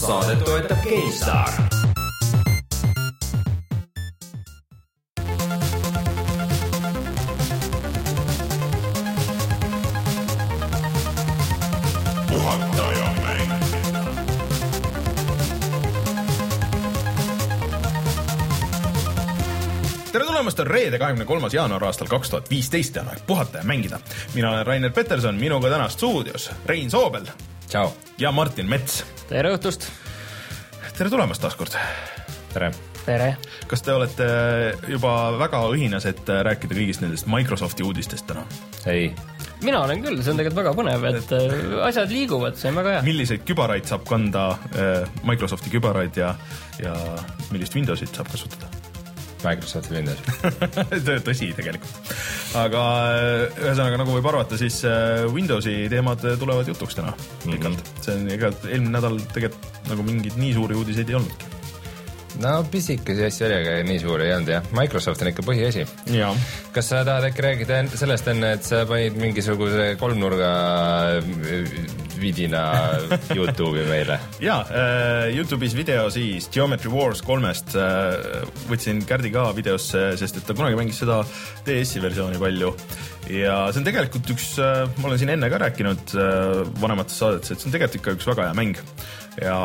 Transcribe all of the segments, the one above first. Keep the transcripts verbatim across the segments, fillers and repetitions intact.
Saadet toetab GameStar. Tere tulemast on reede kahekümne kolmas jaanuar aastal kaks tuhat viisteist ja on aeg puhata ja mängida. Mina olen Rainer Peterson, minuga täna stuudios Rein Soobel. Ciao. Ja Martin Mets. Tere õhtust. Tere tulemast taaskord. Tere. Tere. Kas te olete juba väga õhinas, et rääkida kõigist nendest Microsofti uudistest täna? Ei. Mina olen küll, see on tegelikult väga põnev, et asjad liiguvad, see on väga hea. Milliseid kübaraid saab kanda Microsofti kübaraid ja, ja millist Windowsit saab kasutada? Microsofti Windows. Tõsi tegelikult. Aga ühesõnaga, nagu võib arvata, siis Windowsi teemad tulevad jutuks täna pikalt. Mm-hmm. See on ega eelmine nädal tegelikult nagu mingid nii suuri uudiseid ei olnudki. No pisikesi asja oli, aga nii suur ei olnud jah. Microsoft on ikka põhiasi. Jaa. Kas sa tahad äkki räägida sellest enne, et sa panid mingisuguse kolmnurga vidina YouTube'i meile? Jaa, YouTube'is video siis Geometry Wars kolmest võtsin Kärdi ka videosse, sest et ta kunagi mängis seda D S-i versiooni palju. Ja see on tegelikult üks, ma olen siin enne ka rääkinud vanemates saadetes, et see on tegelikult ikka üks väga hea mäng. Ja,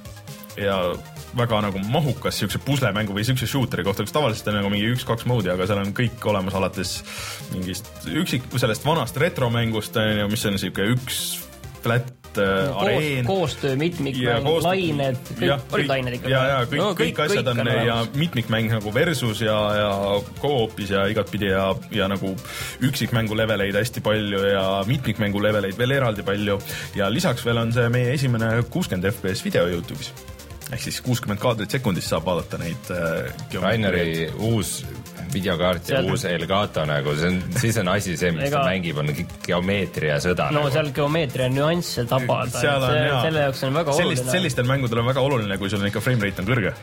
ja väga nagu mahukas siukse puslemängu või siukse shooteri kohta, kus tavaliselt on nagu mingi üks-kaks moodi, aga seal on kõik olemas alates mingist üksik, sellest vanast retromängust, mis on siuke üks flat no, areen. Koostöö, mitmikmäng, koostöö, lained, kõik, ja, olid lained ikka. Ja, ja kõik, no, kõik, kõik asjad kõik on, on ja mitmikmäng nagu versus ja, ja co-opis ja igatpidi ja, ja nagu üksikmängu leveleid hästi palju ja mitmikmängu leveleid veel eraldi palju ja lisaks veel on see meie esimene kuuskümmend F P S video YouTube'is. Ehk siis kuuskümmend kaadrit sekundis saab vaadata neid äh, Raineri uus videokaart ja seal uus Elgato nagu, see on, siis on asi see, mis Ega... ta mängib, on geomeetria sõda. No nagu. seal geomeetria nüansse tabada, see, selle jaoks on väga Sellist, oluline. Sellistel mängudel on väga oluline, kui sul on ikka frame rate on kõrge.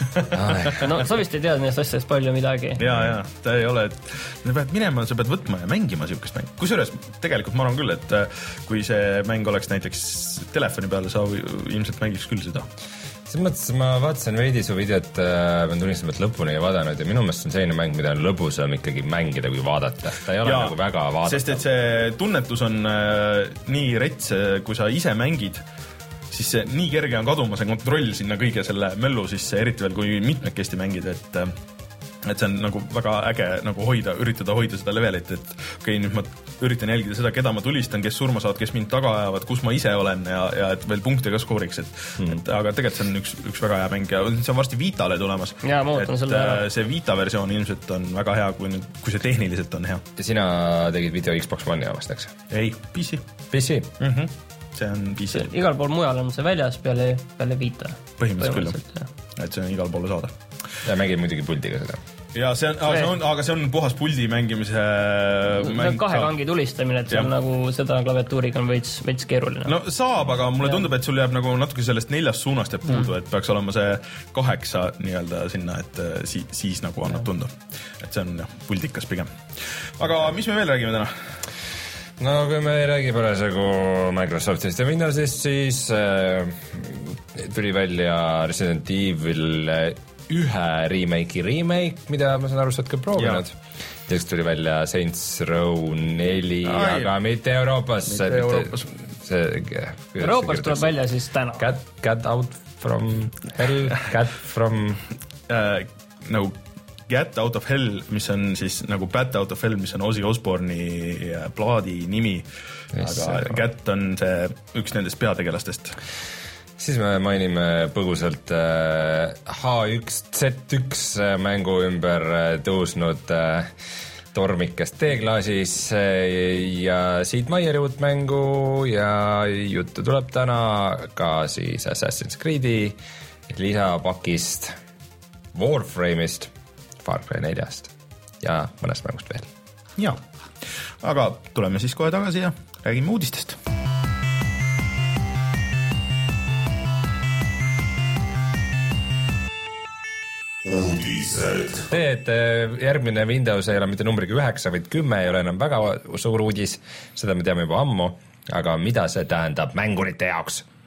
No sa vist ei tea neist asjast palju midagi. Jaa, jaa, ta ei ole, et sa pead minema, sa pead võtma ja mängima siukest mäng. Kusjuures tegelikult ma arvan küll, et kui see mäng oleks näiteks telefoni peal, sa ilmselt mängiks küll seda. Selles mõttes ma vaatasin veidi su videot, ma tunnistama, et lõpuni ei vaadanud ja minu meelest on selline mäng, mida on lõbusam ikkagi mängida kui vaadata. Ta ei ole ja, nagu väga vaadata. Sest et see tunnetus on äh, nii rets, kui sa ise mängid, siis see nii kerge on kaduma see kontroll sinna kõige selle möllu sisse, eriti veel kui mitmekesti mängid, et äh, et see on nagu väga äge nagu hoida, üritada hoida seda levelit, et okei, okay, nüüd ma üritan jälgida seda, keda ma tulistan, kes surma saavad, kes mind taga ajavad, kus ma ise olen ja, ja et veel punkte ka skooriks, et, mm. et aga tegelikult see on üks, üks väga hea mäng ja see on varsti Vitale tulemas. Jaa, ma ootan selle ära. See Vita versioon ilmselt on väga hea, kui, nüüd, kui see tehniliselt on hea. Ja sina tegid video Xbox One jaamast, eks? Ei, P C. P C? Mhm. See on P C. Igal pool mujal on see väljas peale, peale Vita. Põhimõtteliselt küll, et see on igal poole saada. Ja mängid muidugi puldiga seda. Ja see on, aga see on, aga see on puhas puldi mängimise mäng. Kahe kangi tulistamine, et see on nagu seda klaviatuuriga on veits, veits keeruline. No saab, aga mulle ja. Tundub, et sul jääb nagu natuke sellest neljast suunast jääb puudu, mm. et peaks olema see kaheksa nii-öelda sinna, et si, siis nagu annab tundu. Et see on jah, puldikas pigem. Aga mis me veel räägime täna? No kui me ei räägi parasjagu Microsoftist ja Windowsist, siis äh, tuli välja Resident Evil ühe remake'i remake, mida ma saan aru, sa oled ka proovinud. Teiseks tuli välja Saints Row neli, Ai, aga mitte Euroopas. Mitte Euroopas. See, Euroopas tuleb välja siis täna. Cat, cat out from hell, cat from... Uh, nagu Get Out of Hell, mis on siis nagu Bat Out of Hell, mis on Ozzy Osbourne'i plaadi nimi. Yes, aga Cat on see üks nendest peategelastest. Siis me mainime põgusalt H üks Z üks mängu ümber tõusnud tormikest teeklaasis ja Sid Meier'i uut mängu ja juttu tuleb täna ka siis Assassin's Creed'i lisapakist, Warframe'ist, Far Cry neljast ja mõnest mängust veel. Jaa, aga tuleme siis kohe tagasi ja räägime uudistest. Uudised. See, et järgmine Windows ei ole mitte numbriga üheksa, vaid kümme ei ole enam väga suur uudis, seda me teame juba ammu, aga mida see tähendab mängurite jaoks?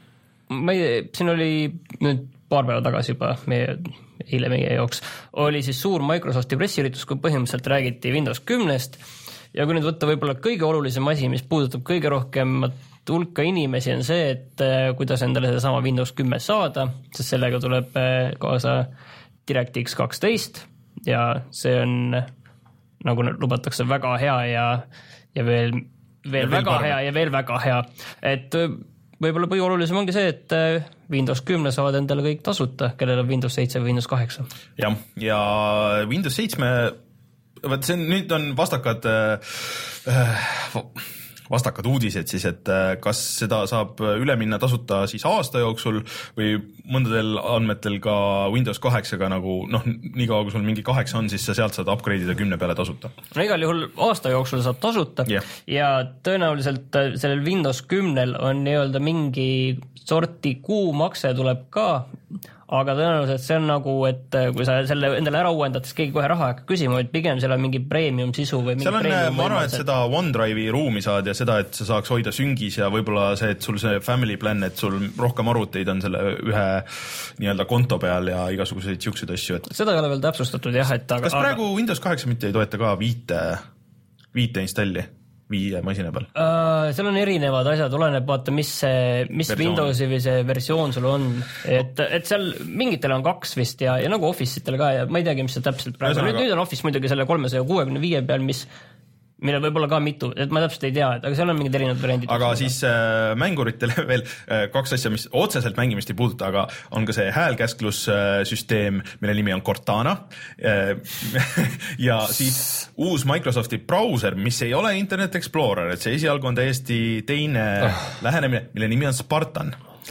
ma ei, siin oli nüüd paar päeva tagasi juba, meie, eile meie jaoks, oli siis suur Microsofti pressiüritus, kui põhimõtteliselt räägiti Windows kümnest ja kui nüüd võtta võib-olla kõige olulisem asi, mis puudutab kõige rohkemat hulka inimesi, on see, et kuidas endale sedasama Windows kümme saada, sest sellega tuleb kaasa DirectX kaksteist ja see on, nagu lubatakse, väga hea ja, ja veel veel ja väga veel hea ja veel väga hea, et võib-olla põhiolulisem ongi see, et Windows kümme saavad endale kõik tasuta, kellel on Windows seitse või Windows kaheksa. Jah, ja Windows seitse, võt see on, nüüd on vastakad äh, vastakad uudised siis, et kas seda saab üle minna tasuta siis aasta jooksul või mõndadel andmetel ka Windows kaheksaga nagu noh, nii kaua kui sul mingi kaheksa on, siis sa sealt saad upgrade'ida kümne peale tasuta. No igal juhul aasta jooksul saab tasuta yeah. ja tõenäoliselt sellel Windows kümnel on nii-öelda mingi sorti kuumakse tuleb ka, aga tõenäoliselt see on nagu, et kui sa selle endale ära uuendad, siis keegi kohe raha hakkab küsima, et pigem seal on mingi premium sisu või mingi seal on, ma arvan, et seda OneDrive'i ruumi saad ja seda, et sa saaks hoida süngis ja võib-olla see, et sul see family plan, et sul rohkem arvuteid on selle ühe nii-öelda konto peal ja igasuguseid siukseid asju. Et... seda ei ole veel täpsustatud jah, et aga... kas praegu aga... Windows kaheksa mitte ei toeta ka viite, viite installi? viie masina peal? Uh, seal on erinevad asjad, oleneb vaata, mis, mis Windowsi või see versioon sul on, et, et seal mingitel on kaks vist ja, ja nagu Office'itel ka ja ma ei teagi, mis see täpselt praegu, nüüd, nüüd on Office muidugi selle kolmesaja kuuekümne viie peal, mis millel võib olla ka mitu, et ma täpselt ei tea, et aga seal on mingid erinevad variandid. Aga siis äh, mänguritele veel äh, kaks asja, mis otseselt mängimist ei puuduta, aga on ka see häälkäsklussüsteem, äh, mille nimi on Cortana äh, ja siis uus Microsofti brauser, mis ei ole Internet Explorer, et see esialgu on täiesti teine oh. lähenemine, mille nimi on Spartan.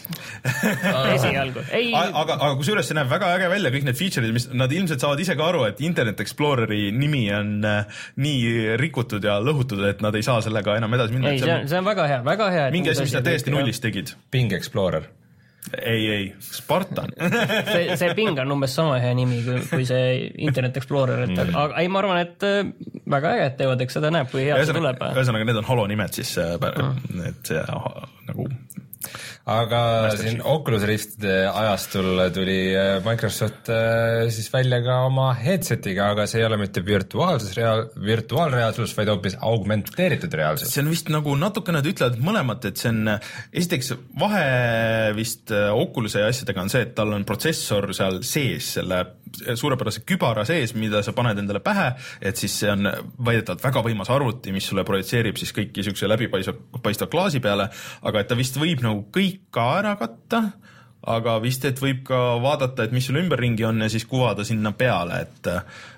esialgu. Ei... aga, aga kus üles see näeb väga äge välja, kõik need feature'id, mis nad ilmselt saavad ise ka aru, et Internet Exploreri nimi on äh, nii rikutud ja lõhutud, et nad ei saa sellega enam edasi minna. Ei, see on, see on väga hea, väga hea. Mingi asi, mis nad täiesti nullist tegid. Bing Explorer. Ei, ei, Spartan. see, see Bing on umbes sama hea nimi kui, kui see Internet Explorer, et mm. aga ei, ma arvan, et väga äge, et teevad, eks seda näeb, kui hea see tuleb. Ühesõnaga, need on holo nimed siis, mm. et see nagu... aga siin Oculus Riftide ajastul tuli Microsoft siis välja ka oma headsetiga, aga see ei ole mitte virtuaalsus, reaal, virtuaalreaalsus, vaid hoopis augmenteeritud reaalsus. See on vist nagu natukene, nad ütlevad mõlemat, et see on esiteks vahe vist Oculus'e ja asjadega on see, et tal on protsessor seal sees, selle suurepärase kübara sees, mida sa paned endale pähe, et siis see on väidetavalt väga võimas arvuti, mis sulle projitseerib siis kõiki siukse läbipaistva klaasi peale, aga et ta vist võib nagu kõik ka ära katta, aga vist, et võib ka vaadata, et mis sul ümberringi on ja siis kuvada sinna peale, et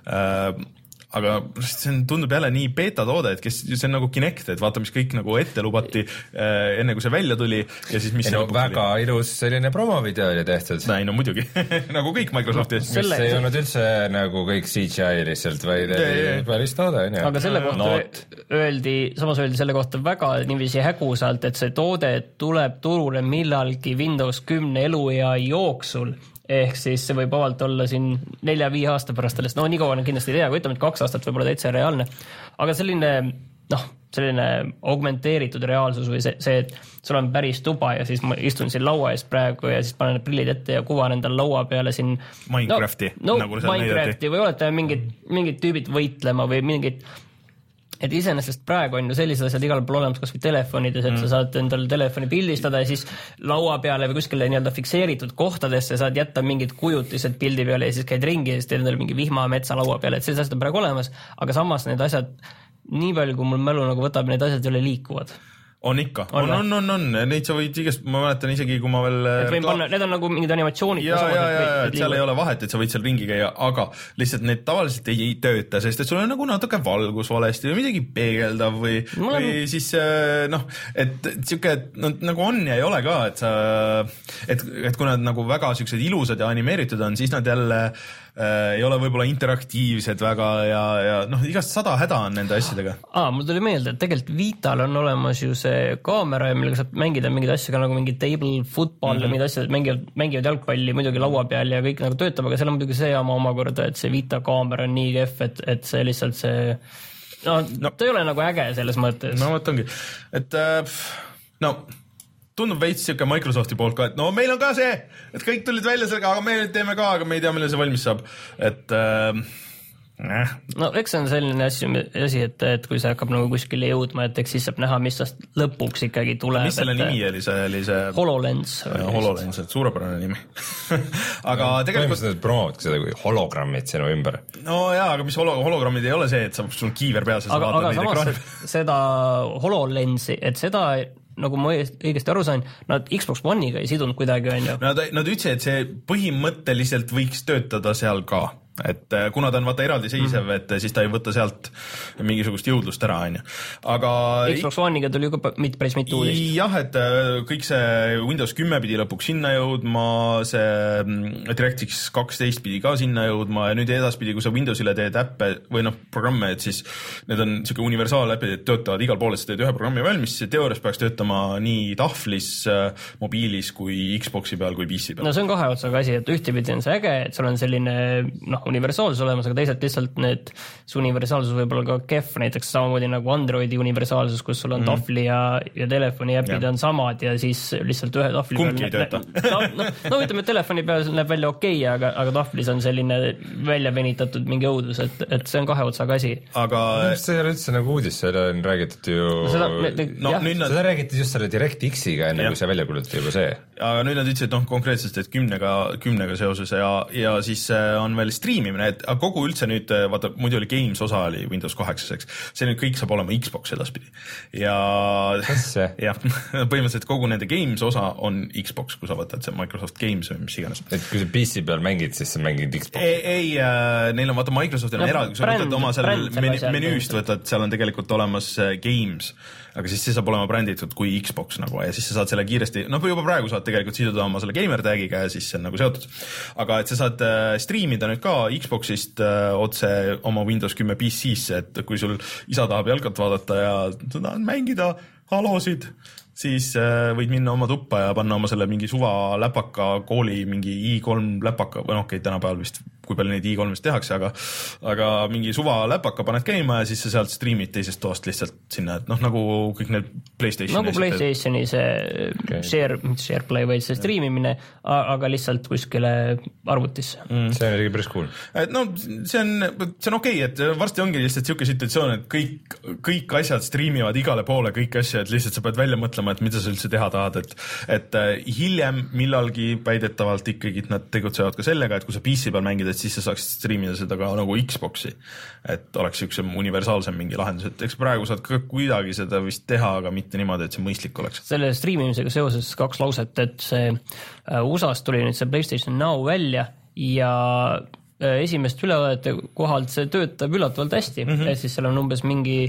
äh, aga see on, tundub jälle nii beta toode, et kes, see on nagu Kinect, et vaata, mis kõik nagu ette lubati äh, enne kui see välja tuli ja siis mis... Ei, no, väga tuli. Ilus selline promovideo oli tehtud. Ei, no muidugi, nagu kõik Microsofti. No, mis ei olnud üldse nagu kõik C G I lihtsalt, vaid päris toode. Aga selle kohta no. öeldi, samas öeldi selle kohta väga niiviisi hägusalt, et see toode tuleb turule millalgi Windows kümne eluea jooksul. Ehk siis see võib avalt olla siin nelja-viie aasta pärast sellest, no nii kaua kindlasti ei tea, kui ütleme, et kaks aastat võib olla täitsa reaalne, aga selline, noh, selline augmenteeritud reaalsus või see, see, et sul on päris tuba ja siis ma istun siin laua ees praegu ja siis panen prillid ette ja kuvan endal laua peale siin Minecrafti, no, no, nagu Minecrafti või olete mingid, mingid tüübid võitlema või mingid et iseenesest praegu on ju sellised asjad igal pool olemas, kas või telefonides, et mm. sa saad endal telefoni pildistada ja siis laua peale või kuskile nii-öelda fikseeritud kohtadesse saad jätta mingid kujutised pildi peale ja siis käid ringi ja siis teed endale mingi vihmametsa laua peale, et sellised asjad on praegu olemas, aga samas need asjad, nii palju kui mul mälu nagu võtab, need asjad üle liikuvad. On ikka, on, on, on, on, neid sa võid igast, ma mäletan isegi, kui ma veel... Et võin panna, need on nagu mingid animatsioonid. Ja, ja, ja, ja, et seal ei ole vahet, et sa võid seal ringi käia, aga lihtsalt need tavaliselt ei tööta, sest et sul on nagu natuke valgus valesti või midagi peegeldav või, või siis noh, et siuke, no, nagu on ja ei ole ka, et sa, et, et kui nad nagu väga siuksed ilusad ja animeeritud on, siis nad jälle äh, ei ole võib-olla interaktiivsed väga ja, ja noh, igast sada häda on nende asjadega. Aa, mul tuli meelde, et tegelikult Vital on olemas ju see kaamera, millega saab mängida mingid asja ka nagu mingi table football mm -hmm. ja mingid asjad, mängivad, mängivad jalgpalli muidugi laua peal ja kõik nagu töötab, aga seal on muidugi see oma omakorda, et see Vita kaamera on nii kehv, et, et see lihtsalt see no, no ta ei ole nagu äge selles mõttes. No võt ongi, et äh, no tundub veits siuke Microsofti poolt ka, et no meil on ka see, et kõik tulid välja sellega, aga me teeme ka, aga me ei tea, millal see valmis saab. Et äh, äh. no eks see on selline asi, asi et, et kui see hakkab nagu kuskile jõudma, et eks siis saab näha, mis tast lõpuks ikkagi tuleb. Mis selle et, nimi oli, see oli see HoloLens. HoloLens, et suurepärane nimi. aga no, tegelikult põhimõtteliselt promoodki seda kui hologrammid sinu ümber. No jaa, aga mis holo, hologrammid ei ole see, et sa, sul kiiver peas ja sa aga, vaatad aga neid ekraani. Seda HoloLensi, et seda nagu ma õigesti aru sain, nad Xbox One'iga ei sidunud kuidagi, on ju. Nad, nad ütlesid, et see põhimõtteliselt võiks töötada seal ka. Et kuna ta on vaata eraldiseisev, mm. et siis ta ei võta sealt mingisugust jõudlust ära, on ju. Aga Xbox One'iga tuli juba mit, päris mitu uudist. Jah, et kõik see Windows kümme pidi lõpuks sinna jõudma, see DirectX kaksteist pidi ka sinna jõudma ja nüüd edaspidi, kui sa Windowsile teed äppe või noh, programme, et siis need on siuke universaaläpid, et töötavad igal pool, et sa teed ühe programmi valmis, siis teoorias peaks töötama nii tahvlis, mobiilis kui Xboxi peal kui P C peal. No see on kahe otsaga asi, et ühtepidi on see äge, et sul on selline noh, universaalsus olemas, aga teisalt lihtsalt need, see universaalsus võib olla ka kehv, näiteks samamoodi nagu Androidi universaalsus, kus sul on mm. tahvli ja, ja telefoni äpid ja. on samad ja siis lihtsalt ühe tahvli kumbki ei tööta. No, no, no ütleme, et telefoni peal näeb välja okei, okay, aga, aga tahvlis on selline välja venitatud mingi õudus, et, et see on kahe otsaga asi. Aga see ei ole üldse nagu uudis, seal on räägitud ju no, seda, no, nüüd nad... seda räägiti just selle DirectX-iga enne, kui see välja kulutati juba see. Aga nüüd nad ütlesid, noh, konkreetselt, et kümnega, kümnega seoses ja, ja siis on veel streamimine, et kogu üldse nüüd, vaata, muidu oli Games osa oli Windows kaheksas, eks. See nüüd kõik saab olema Xbox edaspidi. Ja, ja põhimõtteliselt kogu nende Games osa on Xbox, kui sa võtad see Microsoft Games või mis iganes. Et kui sa P C peal mängid, siis sa mängid Xbox? Ei, ei äh, neil on, vaata, Microsoftil on no, eraldi, kui sa võtad oma seal men menüüst võtad, seal on tegelikult olemas Games, aga siis see saab olema bränditud kui Xbox nagu ja siis sa saad selle kiiresti, noh, juba praegu saad tegelikult siduda oma selle gamer tagiga ja siis see on nagu seotud. Aga et sa saad äh, streamida nüüd ka Xboxist äh, otse oma Windows kümme P C-sse, et kui sul isa tahab jalkat vaadata ja sa tahad mängida halosid, siis äh, võid minna oma tuppa ja panna oma selle mingi suva läpaka kooli mingi i kolm läpaka, või noh, okei, tänapäeval vist kui palju neid i kolmest tehakse, aga aga mingi suva läpaka paned käima ja siis sa sealt streamid teisest toast lihtsalt sinna, et noh, nagu kõik need PlayStationi nagu PlayStationi see okay. share, SharePlay või see streamimine, aga lihtsalt kuskile arvutisse. Mm. See on päris cool. Et no see on, see on okei, et varsti ongi lihtsalt siuke situatsioon, et kõik, kõik asjad streamivad igale poole, kõik asjad, et lihtsalt sa pead välja mõtlema, et mida sa üldse teha tahad, et, et hiljem millalgi väidetavalt ikkagi nad tegutsevad ka sellega, et kui sa P C peal mängid, siis sa saaksid streamida seda ka nagu Xboxi, et oleks üks universaalsem mingi lahendus, et eks praegu saad ka kuidagi seda vist teha, aga mitte niimoodi, et see mõistlik oleks. Selle streamimisega seoses kaks lauset, et see U S A-st tuli nüüd see PlayStation Now välja ja esimest ülevaadete kohalt see töötab üllatavalt hästi, mm -hmm. et siis seal on umbes mingi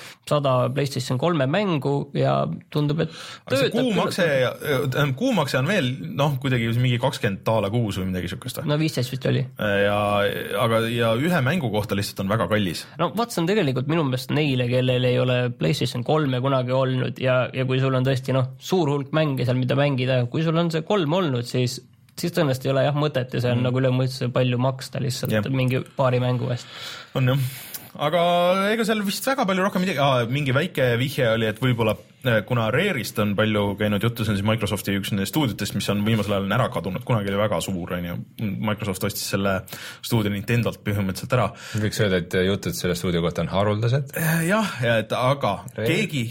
sada PlayStation kolme mängu ja tundub, et töötab. Kuumakse, kuumakse on veel, noh, kuidagi mingi kakskümmend daala kuus või midagi sükest. No viisteist vist oli. Ja, aga, ja ühe mängu kohta lihtsalt on väga kallis. No vaat see on tegelikult minu meelest neile, kellel ei ole PlayStation kolme kunagi olnud ja, ja kui sul on tõesti, noh, suur hulk mänge seal, mida mängida, kui sul on see kolm olnud, siis siis tõenäoliselt ei ole jah mõtet ja see on mm. nagu üle mõistuse palju maksta lihtsalt yeah. mingi paari mängu eest. On jah. Aga ega seal vist väga palju rohkem midagi, ah, mingi väike vihje oli, et võib-olla kuna Rare'ist on palju käinud juttu, see on siis Microsofti üks nendest stuudiotest, mis on viimasel ajal ära kadunud, kunagi oli väga suur, on ju. Microsoft ostis selle stuudio Nintendolt põhimõtteliselt ära. Võiks öelda, et jutud selle stuudio kohta on haruldased? Jah, ja et aga Rare. keegi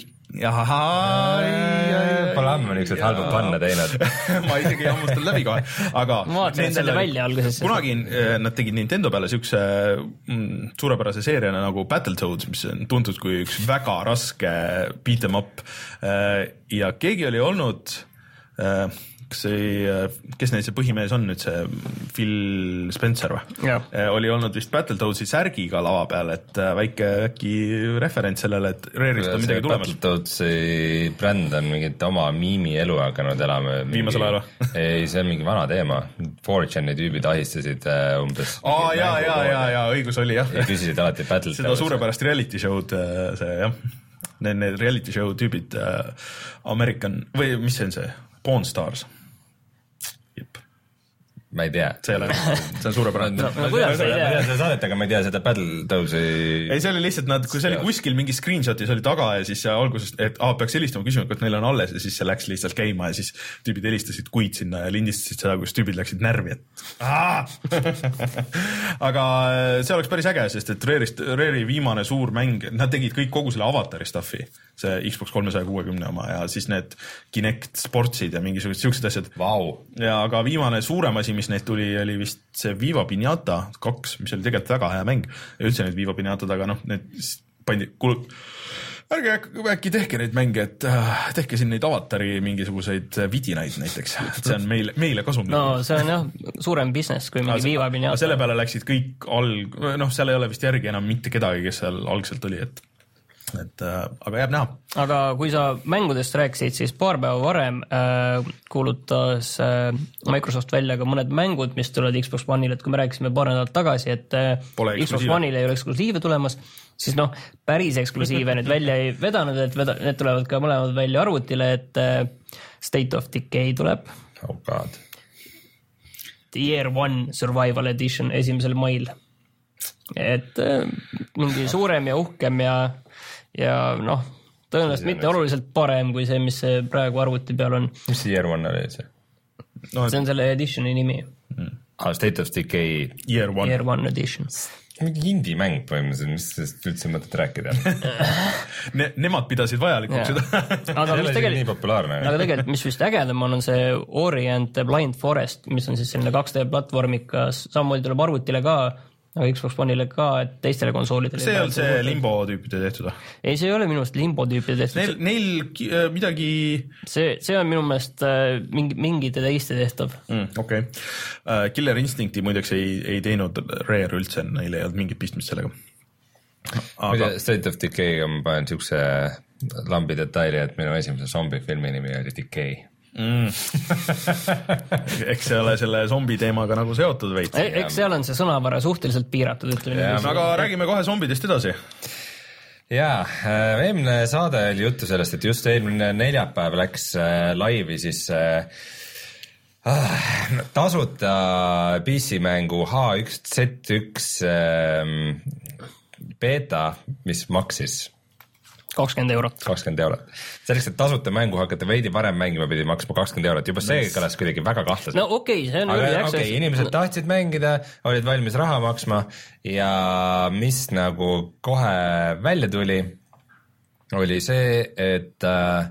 Pole ammu niisugused halbad panna teinud. Ma isegi ei hammustanud läbi kohe, aga ma vaatasin selle välja alguses. Kunagi nad tegid Nintendo peale siukse mm, suurepärase seeriana nagu Battletoads, mis on tuntud kui üks väga raske beat em up ja keegi oli olnud kas see, kes neil see põhimees on nüüd, see Phil Spencer või? Oli olnud vist Battletoadsi särgiga lava peal, et väike äkki referents sellele, et Rare'ist on midagi tulemas. Battletoadsi bränd on mingit oma miimi elu hakanud elama. Viimasel ajal või? Ei, see on mingi vana teema. four chani tüübid ahistasid umbes. Aa, jaa, jaa, jaa, jaa, õigus oli, jah. Ja küsisid alati Battletoadsi. Seda suurepärast reality show'd, see, jah. Need, need reality show tüübid American, või mis see on see? Pawn Stars. Jep. ma ei tea. see ei ole, see on suurepärane. No, no kuidas sa ei tea? Ma tean seda saadet, aga ma ei tea seda Battletoadsi. ei, see oli lihtsalt nad, kui see oli kuskil mingi screenshotis oli taga ja siis alguses, et aa, peaks helistama küsima, et neil on alles ja siis see läks lihtsalt käima ja siis tüübid helistasid kuid sinna ja lindistasid seda, kus tüübid läksid närvi, et aga see oleks päris äge, sest et Rare'ist, Rare'i viimane suur mäng, nad tegid kõik kogu selle avatari stuffi, see Xbox kolmesaja kuuekümne oma ja siis need Kinect Sportsid ja mingisugused siuksed asjad. Vau. Ja aga viimane suurem asi, mis neid tuli, oli vist see Viva Pinata kaks, mis oli tegelikult väga hea mäng ja üldse need Viva Pinatad, aga noh, need pandi, kuule, ärge äkki tehke neid mänge, et äh, tehke siin neid avatari mingisuguseid vidinaid näiteks, et see on meile, meile kasumlik. No see on jah, suurem business kui mingi Viva Pinata. Selle peale läksid kõik alg, noh, seal ei ole vist järgi enam mitte kedagi, kes seal algselt oli, et et äh, aga jääb näha. Aga kui sa mängudest rääkisid, siis paar päeva varem äh, kuulutas äh, Microsoft välja ka mõned mängud, mis tulevad Xbox One'ile, et kui me rääkisime paar nädalat tagasi, et äh, Xbox One'ile ei ole eksklusiive tulemas, siis noh, päris eksklusiive nüüd välja ei vedanud, et veda, need tulevad ka mõlemad välja arvutile, et äh, State of Decay tuleb. Oh god. The Year One Survival Edition esimesel mail. Et äh, mingi suurem ja uhkem ja ja noh, tõenäoliselt mitte oluliselt parem kui see, mis see praegu arvuti peal on. Mis see Year One oli see? No, see on selle editioni nimi. Mm. Ah, State of Decay Year One, Year One Edition. Mingi indie mäng põhimõtteliselt, mis sellest üldse mõtet rääkida ne, Nemad pidasid vajalikuks seda. Aga mis tegelikult, nii populaarne. Aga tegelikult, mis vist ägedam on, on see Ori and the Blind Forest, mis on siis selline kaks D platvormikas, samamoodi tuleb arvutile ka, aga Xbox One'ile ka, et teistele konsoolidele. See on see Limbo tüüpide tehtud? Ei, see ei ole minu meelest Limbo tüüpide tehtud. Neil, neil midagi... See, see on minu meelest mingi, mingite teiste tehtav. Mm, okay. uh, Killer Instincti muideks ei, ei teinud Rare üldse, neil ei olnud mingit pistmist sellega. Aga... State of Decay on panen siukse lambi detaili, et minu esimese zombi filmi nimi oli Decay. Mm. Eks see ole selle zombi teemaga nagu seotud veits. Eks seal on see sõnavara suhteliselt piiratud, ütleme. Aga räägime kohe zombidest edasi. Jaa, eelmine saade oli juttu sellest, et just eelmine neljapäev läks laivi siis äh, tasuta P C-mängu H üks Z üks äh, beta, mis maksis kakskümmend eurot. kakskümmend eurot. Selleks, et tasuta mängu hakata veidi varem mängima, pidi maksma kakskümmend eurot. Juba see kõlas kuidagi väga kahtlaselt. No okei, okay, see on aga okei, okay, inimesed tahtsid mängida, olid valmis raha maksma ja mis nagu kohe välja tuli, oli see, et äh,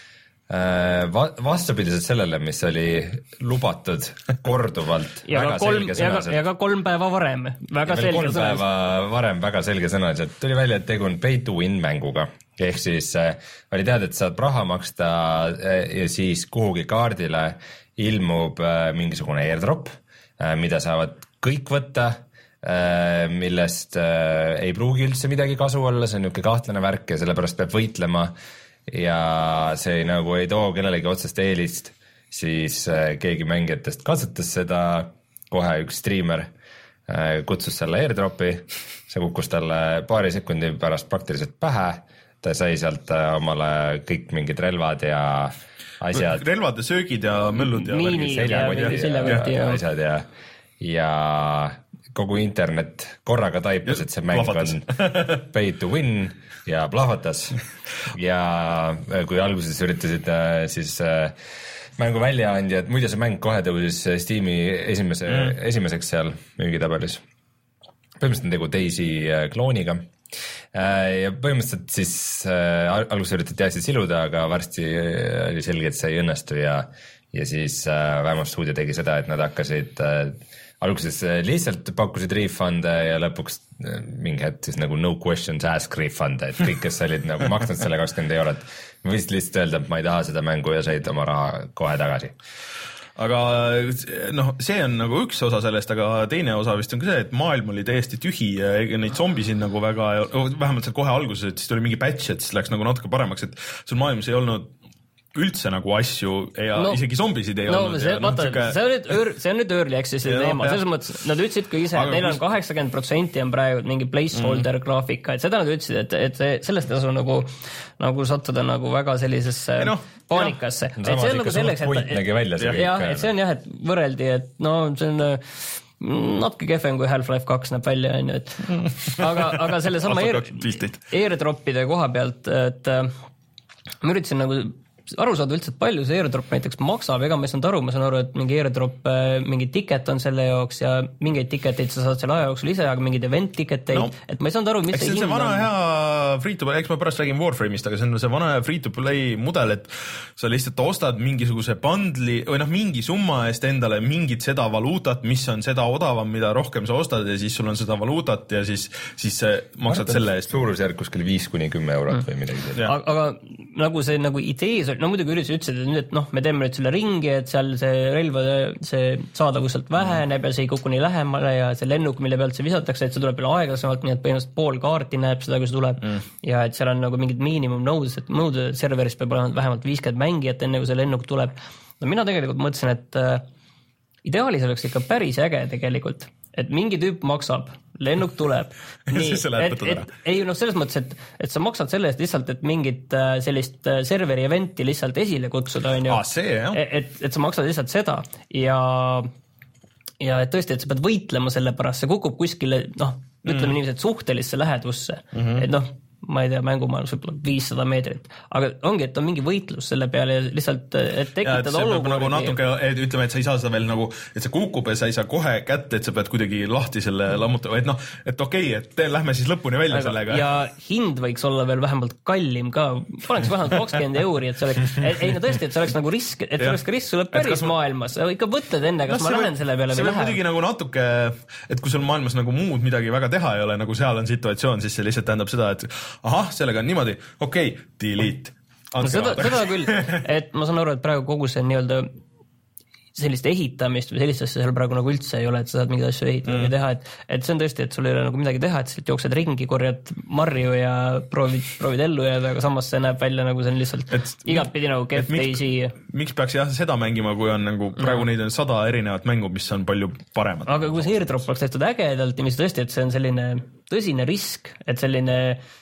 vastupidiselt sellele, mis oli lubatud korduvalt ja väga kolm, selge sõnaliselt. Ja ka kolm päeva varem. Väga ja kolm päeva varem väga selge sõnaliselt. Tuli välja, et tegu on pay to win mänguga. Ehk siis äh, oli teada, et saad raha maksta äh, ja siis kuhugi kaardile ilmub äh, mingisugune airdrop, äh, mida saavad kõik võtta, äh, millest äh, ei pruugi üldse midagi kasu olla, see on niisugune kahtlane värk ja sellepärast peab võitlema ja see nagu ei too kellelegi otsest eelist, siis äh, keegi mängijatest kasutas seda, kohe üks striimer äh, kutsus selle airdropi, see kukkus talle paari sekundi pärast praktiliselt pähe, ta sai sealt äh, omale kõik mingid relvad ja asjad. Relvad ja söögid ja möllud ja miinid ja, ja, ja, ja asjad ja, ja kogu internet korraga taipus, et see mäng plahvatas. On pay to win ja plahvatas ja kui alguses üritasid siis mängu väljaandjad, muide see mäng kohe tõusis Steam'i esimese, mm. esimeseks seal müügitabelis. Põhimõtteliselt on tegu Daisy klooniga ja põhimõtteliselt siis alguses üritati asjad siluda, aga varsti oli selge, et see ei õnnestu ja, ja siis vähemalt stuudio tegi seda, et nad hakkasid alguses lihtsalt pakkusid refund'e ja lõpuks mingi hetk siis nagu no questions ask refund'e, et kõik, kes olid nagu maksnud selle kakskümmend eurot, võisid lihtsalt öelda, et ma ei taha seda mängu ja said oma raha kohe tagasi. Aga noh, see on nagu üks osa sellest, aga teine osa vist on ka see, et maailm oli täiesti tühi ja neid zombisid nagu väga, vähemalt seal kohe alguses, et siis tuli mingi patch, et siis läks nagu natuke paremaks, et sul maailmas ei olnud üldse nagu asju ja no, isegi zombisid ei no, olnud. See, ja, vaata, no, see, on nüüd, see on nüüd early access'i teema, selles mõttes nad ütlesid ka ise, et neil on kaheksakümmend protsenti on praegu mingi placeholder mm. graafika, et seda nad ütlesid, et, et sellest ei tasu nagu, nagu sattuda nagu väga sellisesse no, paanikasse. Et see on nagu selleks, et, et, et, jah, et see on jah, et võrreldi, et no see on natuke kehvem kui Half-Life kaks näeb välja, on ju, et aga, aga selle sama air, airdropide koha pealt, et ma üritasin nagu aru saada üldse, et palju see airdrop näiteks maksab, ega ma ei saanud aru, ma saan aru, et mingi airdrop, mingi ticket on selle jaoks ja mingeid ticketeid sa saad selle aja jooksul ise, aga mingeid event ticketeid no,, et ma ei saanud aru, mis see hind on. See vana hea free-to-play, eks ma pärast räägin Warframe'ist, aga see on see vana hea free-to-play mudel, et sa lihtsalt ostad mingisuguse bundli või noh, mingi summa eest endale mingit seda valuutat, mis on seda odavam, mida rohkem sa ostad ja siis sul on seda valuutat ja siis, siis maksad selle eest. Suurusjärk kuskil viis kuni kümme eurot mm. või midagi. Aga, aga nagu see nagu idees, no muidugi üritasid ütlesid, et nüüd, et noh, me teeme nüüd selle ringi, et seal see relvade, see saadavus sealt väheneb ja see ei kuku nii lähemale ja see lennuk, mille pealt see visatakse, et see tuleb veel aeglasemalt, nii et põhimõtteliselt pool kaarti näeb seda, kui see tuleb mm. ja et seal on nagu mingid miinimum nõudes, et nõude serveris peab olema vähemalt viiskümmend mängijat, enne kui see lennuk tuleb. No mina tegelikult mõtlesin, et äh, ideaalis oleks ikka päris äge tegelikult, et mingi tüüp maksab, lennuk tuleb. Nii, et, et, ei, no selles mõttes, et, et sa maksad selle eest lihtsalt, et mingit sellist serveri eventi lihtsalt esile kutsuda, on ju. Ah, see, jah. Et, et sa maksad lihtsalt seda ja, ja et tõesti, et sa pead võitlema selle pärast, see kukub kuskile, noh, ütleme mm. niiviisi, et suhtelisse lähedusse, mm-hmm. et noh, ma ei tea, mängumaailmas võib-olla viissada meetrit, aga ongi, et on mingi võitlus selle peale ja lihtsalt, et tekitada olukordi. Nagu natuke, et ütleme, et sa ei saa seda veel nagu, et see kukub ja sa ei saa kohe kätte, et sa pead kuidagi lahti selle lammuta, et noh, et okei, et te, lähme siis lõpuni välja aga, sellega. Ja hind võiks olla veel vähemalt kallim ka, paneks vähemalt kakskümmend euri, et see oleks, ei no tõesti, et see oleks nagu risk, et see oleks ka risk sulle päris ma... maailmas, ikka võtled enne, kas no, ma lähen selle peale või lähen. See nagu natuke, et kui sul maailmas nagu muud midagi väga teha ei ole, nagu seal on situatsioon, siis see lihtsalt tähendab seda, et ahah, sellega on niimoodi, okei, okay, delete. No seda, seda küll, et ma saan aru, et praegu kogu see nii-öelda sellist ehitamist või sellist asja seal praegu nagu üldse ei ole, et sa saad mingeid asju ehitada mm. ja teha, et, et see on tõesti, et sul ei ole nagu midagi teha, et sa jooksed ringi, korjad marju ja proovid, proovid ellu jääda, aga samas see näeb välja nagu see on lihtsalt et, igatpidi nagu kehv teisi. Miks peaks jah seda mängima, kui on nagu praegu mm. neid on sada erinevat mängu, mis on palju paremad. Aga kui see airdrop oleks tehtud ägedalt ja mis tõesti, et see on selline tõsine risk, et selline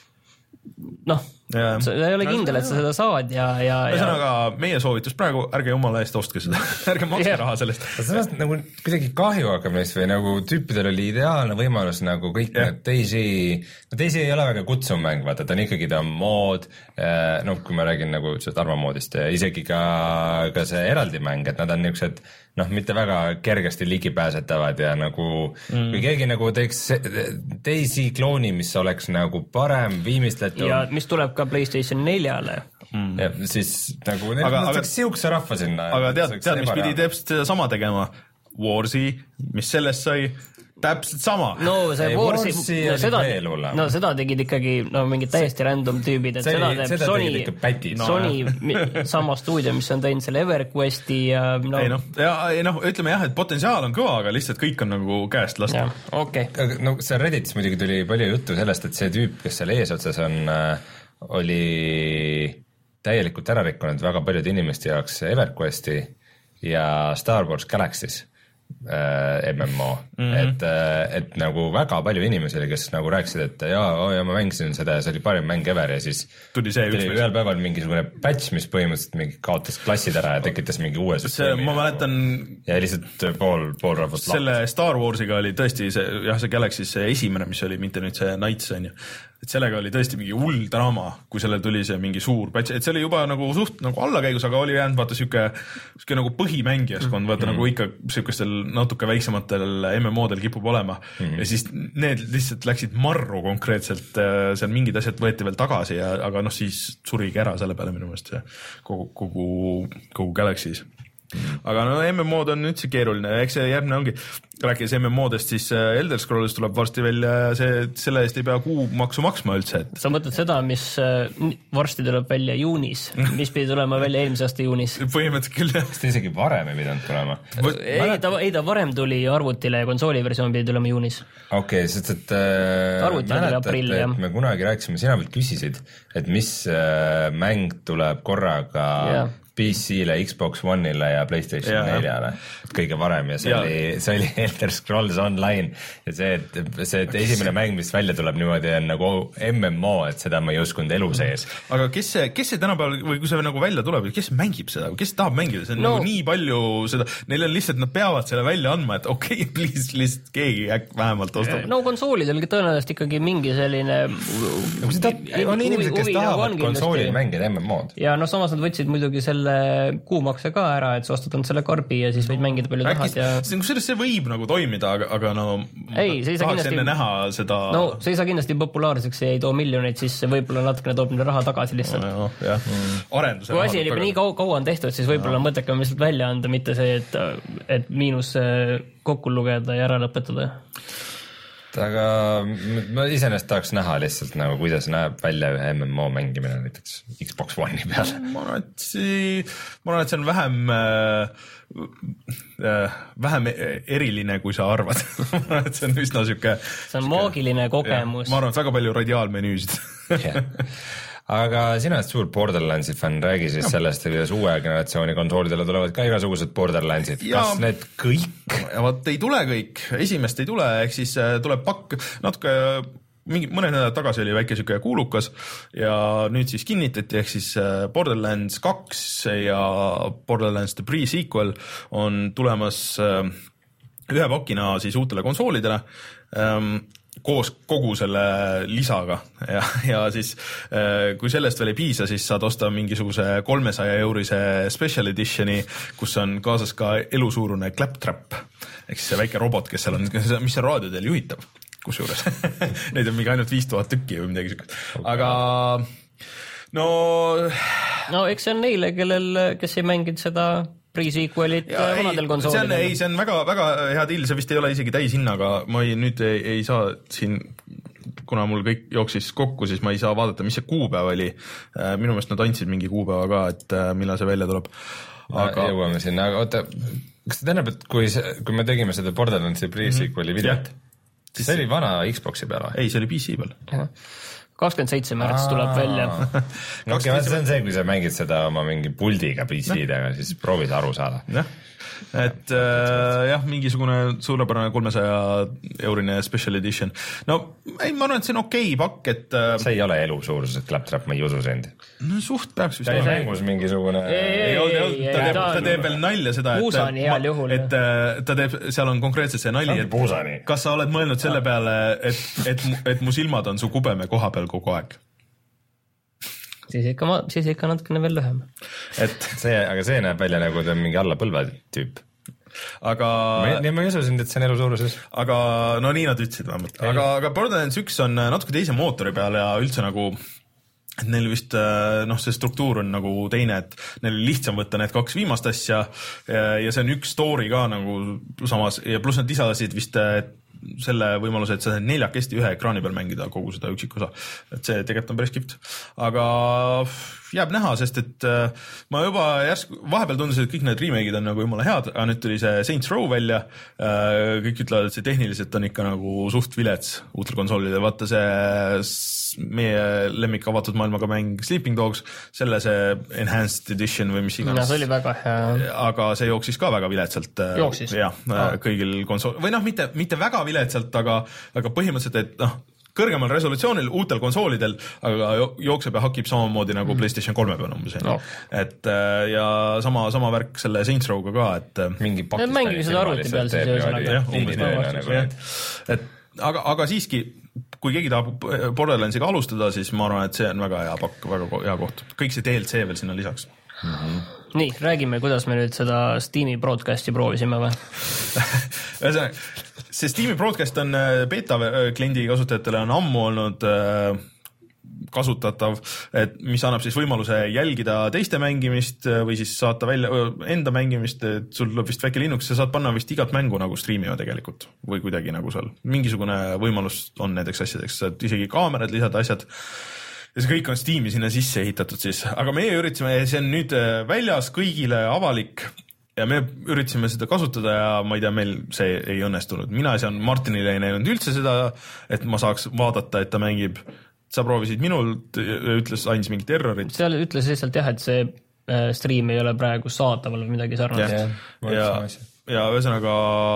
noh, sa ei ole kindel, et sa seda saad ja, ja, ja... Ühesõnaga meie soovitus praegu, ärge jumala eest ostke seda, ärge makske yeah. raha sellest. Sellest nagu kuidagi kahju hakkab neist või nagu tüüpidel oli ideaalne võimalus nagu kõik yeah. need teisi, no teisi ei ole väga kutsuv mäng, vaata, ta on ikkagi ta mood, no kui ma räägin nagu sellest arvamoodist ja isegi ka, ka see eraldi mäng, et nad on niisugused noh, mitte väga kergesti ligipääsetavad ja nagu mm. kui keegi nagu teeks teisi klooni, mis oleks nagu parem, viimistletud. Ja mis tuleb ka PlayStation neljale. Mm. Ja siis nagu neil mõtleks siukse rahva sinna. Aga tead, tead mis pidi täpselt seda sama tegema? Warsi, mis sellest sai? Täpselt sama. No see Warsi, no, seda, no seda tegid ikkagi no, mingid täiesti random tüübid, et see seda oli, teeb seda Sony, päti, no, Sony sama stuudio, mis on teinud selle EverQuesti ja no. Ei noh, ja, ei noh, ütleme jah, et potentsiaal on kõva, aga lihtsalt kõik on nagu käest lasta. Okay. No see Redditis muidugi tuli palju juttu sellest, et see tüüp, kes seal eesotsas on, oli täielikult ära rikkunud väga paljude inimeste jaoks EverQuesti ja Star Wars Galaxies M M O mm-hmm. et, et nagu väga palju inimesi oli, kes nagu rääkisid, et jaa, oh, ja ma mängisin seda ja see oli parim mäng ever ja siis tuli see tuli ühel päeval mingisugune patch, mis põhimõtteliselt mingi kaotas klassid ära ja tekitas mingi uue süsteemi. Ma mäletan ja lihtsalt pool, pool rahvast selle lahti. Star Warsiga oli tõesti see, jah, see Galaxy's see esimene, mis oli, mitte nüüd see Knights on ju, et sellega oli tõesti mingi hull draama, kui sellel tuli see mingi suur patch, et see oli juba nagu suht nagu allakäigus, aga oli jäänud vaata siuke, siuke nagu põhimängijaskond, vaata mm-hmm. nagu ikka siukestel natuke väiksematel M M O-del kipub olema mm-hmm. ja siis need lihtsalt läksid marru konkreetselt, seal mingid asjad võeti veel tagasi ja, aga noh, siis surigi ära selle peale minu meelest see kogu, kogu, kogu Galaxy's. aga no M M O-d on üldse keeruline, eks see järgmine ongi, rääkides M M O-dest, siis Elder Scrolls tuleb varsti välja ja see, selle eest ei pea kuumaksu maksma üldse. Et... sa mõtled seda, mis varsti tuleb välja juunis, mis pidi tulema välja eelmise aasta juunis? Põhimõtteliselt küll, jah. Sest isegi varem ei pidanud tulema. Ei ta, ei, ta varem tuli arvutile ja konsooli versioon pidi tulema juunis. Okei, okay, sest et äh, mäletad, aprill, et me kunagi rääkisime, sina veel küsisid, et mis äh, mäng tuleb korraga yeah. P C-le, Xbox One'ile ja PlayStation neljale kõige varem ja see, ja. Oli, see oli Elder Scrolls Online ja see, et, see, et esimene mäng, mis välja tuleb niimoodi on nagu M M O, et seda ma ei uskunud elu sees. Aga kes see, kes see tänapäeval või kui see nagu välja tuleb, kes mängib seda, kes tahab mängida, see on no. nagu nii palju seda, neil on lihtsalt, nad peavad selle välja andma, et okei, okay, please, lihtsalt keegi äkki vähemalt ostab. No konsoolidel tõenäoliselt ikkagi mingi selline on inimesed, kes tahavad konsoolil mängida M M O-d. Ja no samas nad võtsid muidugi selle kuumakse ka ära, et sa ostad on selle karbi ja siis võid mängida palju tahad ja... See, see võib nagu toimida, aga, aga no ei, tahaks kindlasti... enne näha seda... No see ei saa kindlasti populaarseks ja ei too miljoneid, siis võib-olla natukene toob neile raha tagasi lihtsalt. No, jah, mm. arenduse kui asi on juba nii kaua, kaua on tehtud, siis võib-olla no. mõttekam lihtsalt välja anda, mitte see, et, et miinus kokku lugeda ja ära lõpetada. Aga ma iseenesest tahaks näha lihtsalt nagu, kuidas näeb välja ühe M M O mängimine näiteks Xbox One'i peal. Ma arvan, et see, ma arvan, et see on vähem, äh, vähem eriline, kui sa arvad. Ma arvan, et see on üsna süke... See on maagiline kogemus. Ja, ma arvan, et väga palju radiaalmenüüsid. Aga sina oled suur Borderlandsi fänn, räägi siis sellest, kuidas uue generatsiooni konsoolidele tulevad ka igasugused Borderlandsid. Ja, kas need kõik? Ja vaat ei tule kõik, esimest ei tule, ehk siis tuleb pakk natuke, mingi mõned nädalad tagasi oli väike süke kuulukas ja nüüd siis kinnitati, ehk siis Borderlands kaks ja Borderlands The Pre-Sequel on tulemas ühe pakina siis uutele konsoolidele, koos kogu selle lisaga ja, ja siis kui sellest veel ei piisa, siis saad osta mingisuguse kolmesaja eurise special editioni, kus on kaasas ka elusuurune claptrap, ehk siis see väike robot, kes seal on, mis see raadiodel juhitab, kusjuures neid on mingi ainult viis tuhat tükki või midagi sükest, aga no no eks see on neile, kellel, kes ei mänginud seda pre-sequelit vanadel konsoolidel. Ei, see on väga, väga hea deal, see vist ei ole isegi täishinnaga, ma ei, nüüd ei, ei saa siin, kuna mul kõik jooksis kokku, siis ma ei saa vaadata, mis see kuupäev oli. Minu meelest nad andsid mingi kuupäeva ka, et millal see välja tuleb. Aga... jõuame sinna, aga oota, kas te tähendab, et kui, see, kui me tegime seda Borderlandsi pre-sequeli mm-hmm. videot, yeah. siis see oli vana Xboxi peal? Ei, see oli P C peal. kakskümmend seitse märts tuleb välja. No, okay, see on see, kui sa mängid seda oma mingi puldiga P C-dega, siis proovid aru saada. Jah, et äh, jah, mingisugune suurepärane kolmesaja eurine special edition. No, ei, ma arvan, et see on okei pakk, et... Äh, see ei ole elu suuruses, et claptrap, ma ei usu sind. No suht peaks vist... Ta ei mängus mingisugune... Ei, ei, ei, ei, ta, teeb, ta teeb veel nalja seda, et... Puusani heal juhul. Et ta teeb, seal on konkreetselt see nali, et... Puusani. Kas sa oled mõelnud selle peale, et, et, et mu silmad on su kubeme koha peal kogu aeg? Siis ikka, ma, siis ikka natukene veel lühem. Et see, aga see näeb välja nagu ta on mingi alla põlve tüüp. Aga... Ma, ma ei usu sind, et see on elu suuruses. Aga, no nii nad ütlesid vähemalt. Aga, aga Borderlands üks on natuke teise mootori peal ja üldse nagu... et neil vist, noh, see struktuur on nagu teine, et neil lihtsam võtta need kaks viimast asja ja, ja see on üks story ka nagu samas ja pluss nad lisasid vist selle võimaluse, et sa neljakesti ühe ekraani peal mängida kogu seda üksikosa, et see tegelikult on päris kihvt, aga jääb näha, sest et ma juba järsk, vahepeal tundusid, et kõik need remake'id on nagu jumala head, aga nüüd tuli see Saints Row välja, kõik ütlevad, et see tehniliselt on ikka nagu suht vilets uutel konsoolidel, vaata see meie lemmik avatud maailmaga mäng Sleeping Dogs, selle see Enhanced Edition või mis iganes. No, see oli väga hea. Aga see jooksis ka väga viletsalt. Jooksis? Jah, ah. kõigil konsool... või noh, mitte, mitte väga viletsalt, aga, aga põhimõtteliselt, et noh, kõrgemal resolutsioonil uutel konsoolidel, aga jookseb ja hakib samamoodi nagu mm. PlayStation kolme peal umbes. No. Et ja sama, sama värk selle Saints Row'ga ka, et mingi mängige seda arvuti peal siis ühesõnaga. Et aga, aga siiski kui keegi tahab Borderlandsiga alustada, siis ma arvan, et see on väga hea pakk, väga hea koht. Kõik see D L C veel sinna lisaks. Mm-hmm. Nii, räägime, kuidas me nüüd seda Steam'i broadcasti proovisime või? see Steam'i broadcast on beta kliendi kasutajatele on ammu olnud kasutatav, et mis annab siis võimaluse jälgida teiste mängimist või siis saata välja enda mängimist, et sul tuleb vist väike linnuks, sa saad panna vist igat mängu nagu striimima tegelikult või kuidagi nagu seal mingisugune võimalus on nendeks asjadeks, saad isegi kaamerad lisada asjad ja see kõik on Steam'i sinna sisse ehitatud siis, aga meie üritasime, see on nüüd väljas kõigile avalik ja me üritasime seda kasutada ja ma ei tea, meil see ei õnnestunud. Mina ei saanud, Martinile ei näinud üldse seda, et ma saaks vaadata, et ta mängib. Sa proovisid minult, ütles andis mingit errorit. Seal ütles lihtsalt jah, et see stream ei ole praegu saadaval või midagi sarnast. Ja, ja, ja ühesõnaga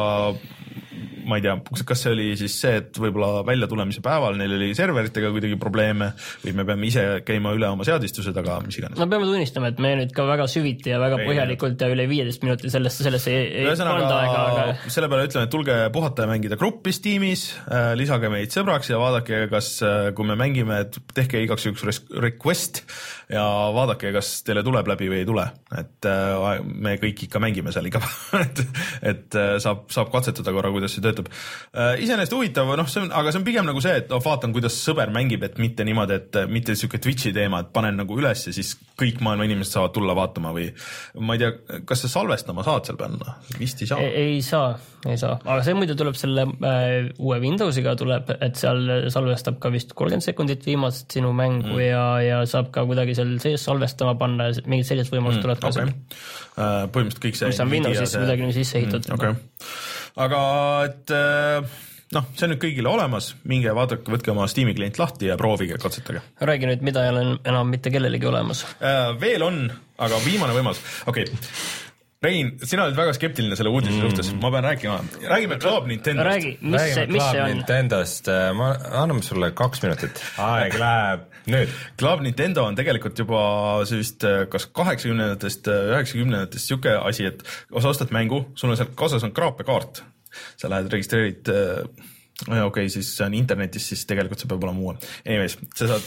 ma ei tea, kas see oli siis see, et võib-olla välja tulemise päeval neil oli serveritega kuidagi probleeme või me peame ise käima üle oma seadistused, aga mis iganes. No peame tunnistama, et me nüüd ka väga süviti ja väga ei, põhjalikult ja üle viieteist minuti sellest, sellest ei, ei panda aega. Aga... selle peale ütleme, et tulge puhata ja mängida grupis tiimis, lisage meid sõbraks ja vaadake, kas kui me mängime, et tehke igaks üks request ja vaadake, kas teile tuleb läbi või ei tule. Et me kõik ikka mängime seal iga et, et saab, saab katsetada korra, kuidas see töötab. Iseenesest huvitav, noh, see on, aga see on pigem nagu see, et oh, vaatan, kuidas sõber mängib, et mitte niimoodi, et mitte siuke Twitchi teema, et panen nagu üles ja siis kõik maailma inimesed saavad tulla vaatama või ma ei tea, kas sa salvestama saad seal panna? Vist ei saa. Ei, ei saa, ei saa. Aga see muidu tuleb selle äh, uue Windowsiga tuleb, et seal salvestab ka vist kolmkümmend sekundit viimast sinu mängu mm. ja, ja saab ka kuidagi seal sees salvestama panna ja mingid sellised võimalused mm, tulevad ka okay. uh, põhimõtteliselt kõik see. Mis on Windowsis see... midagi sisse ehitatud. Mm, okay. Aga et noh, see on nüüd kõigile olemas, minge vaadake, võtke oma Steam'i klient lahti ja proovige, katsetage. Räägi nüüd, mida ei ole enam mitte kellelegi olemas. Uh, veel on, aga viimane võimalus. Okei, okay. Rein, sina oled väga skeptiline selle uudise mm. suhtes, ma pean rääkima. Räägime Club Nintendost. Räägi, mis see, mis see on? Nintendost, ma annan sulle kaks minutit. Aeg läheb nüüd. Club Nintendo on tegelikult juba see vist kas kaheksakümnendatest, üheksakümnendatest siuke asi, et sa ostad mängu, sul on seal kaasas on kraapekaart. Sa lähed registreerid, okei, okay, siis see on internetis, siis tegelikult see peab olema muu. Anyways, sa saad...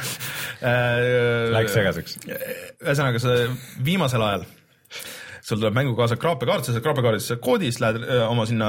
äh, Läks segaseks. Ühesõnaga, sa viimasel ajal sul tuleb mängu kaasa kraapekaart, sa saad kraapekaardis koodis, lähed oma sinna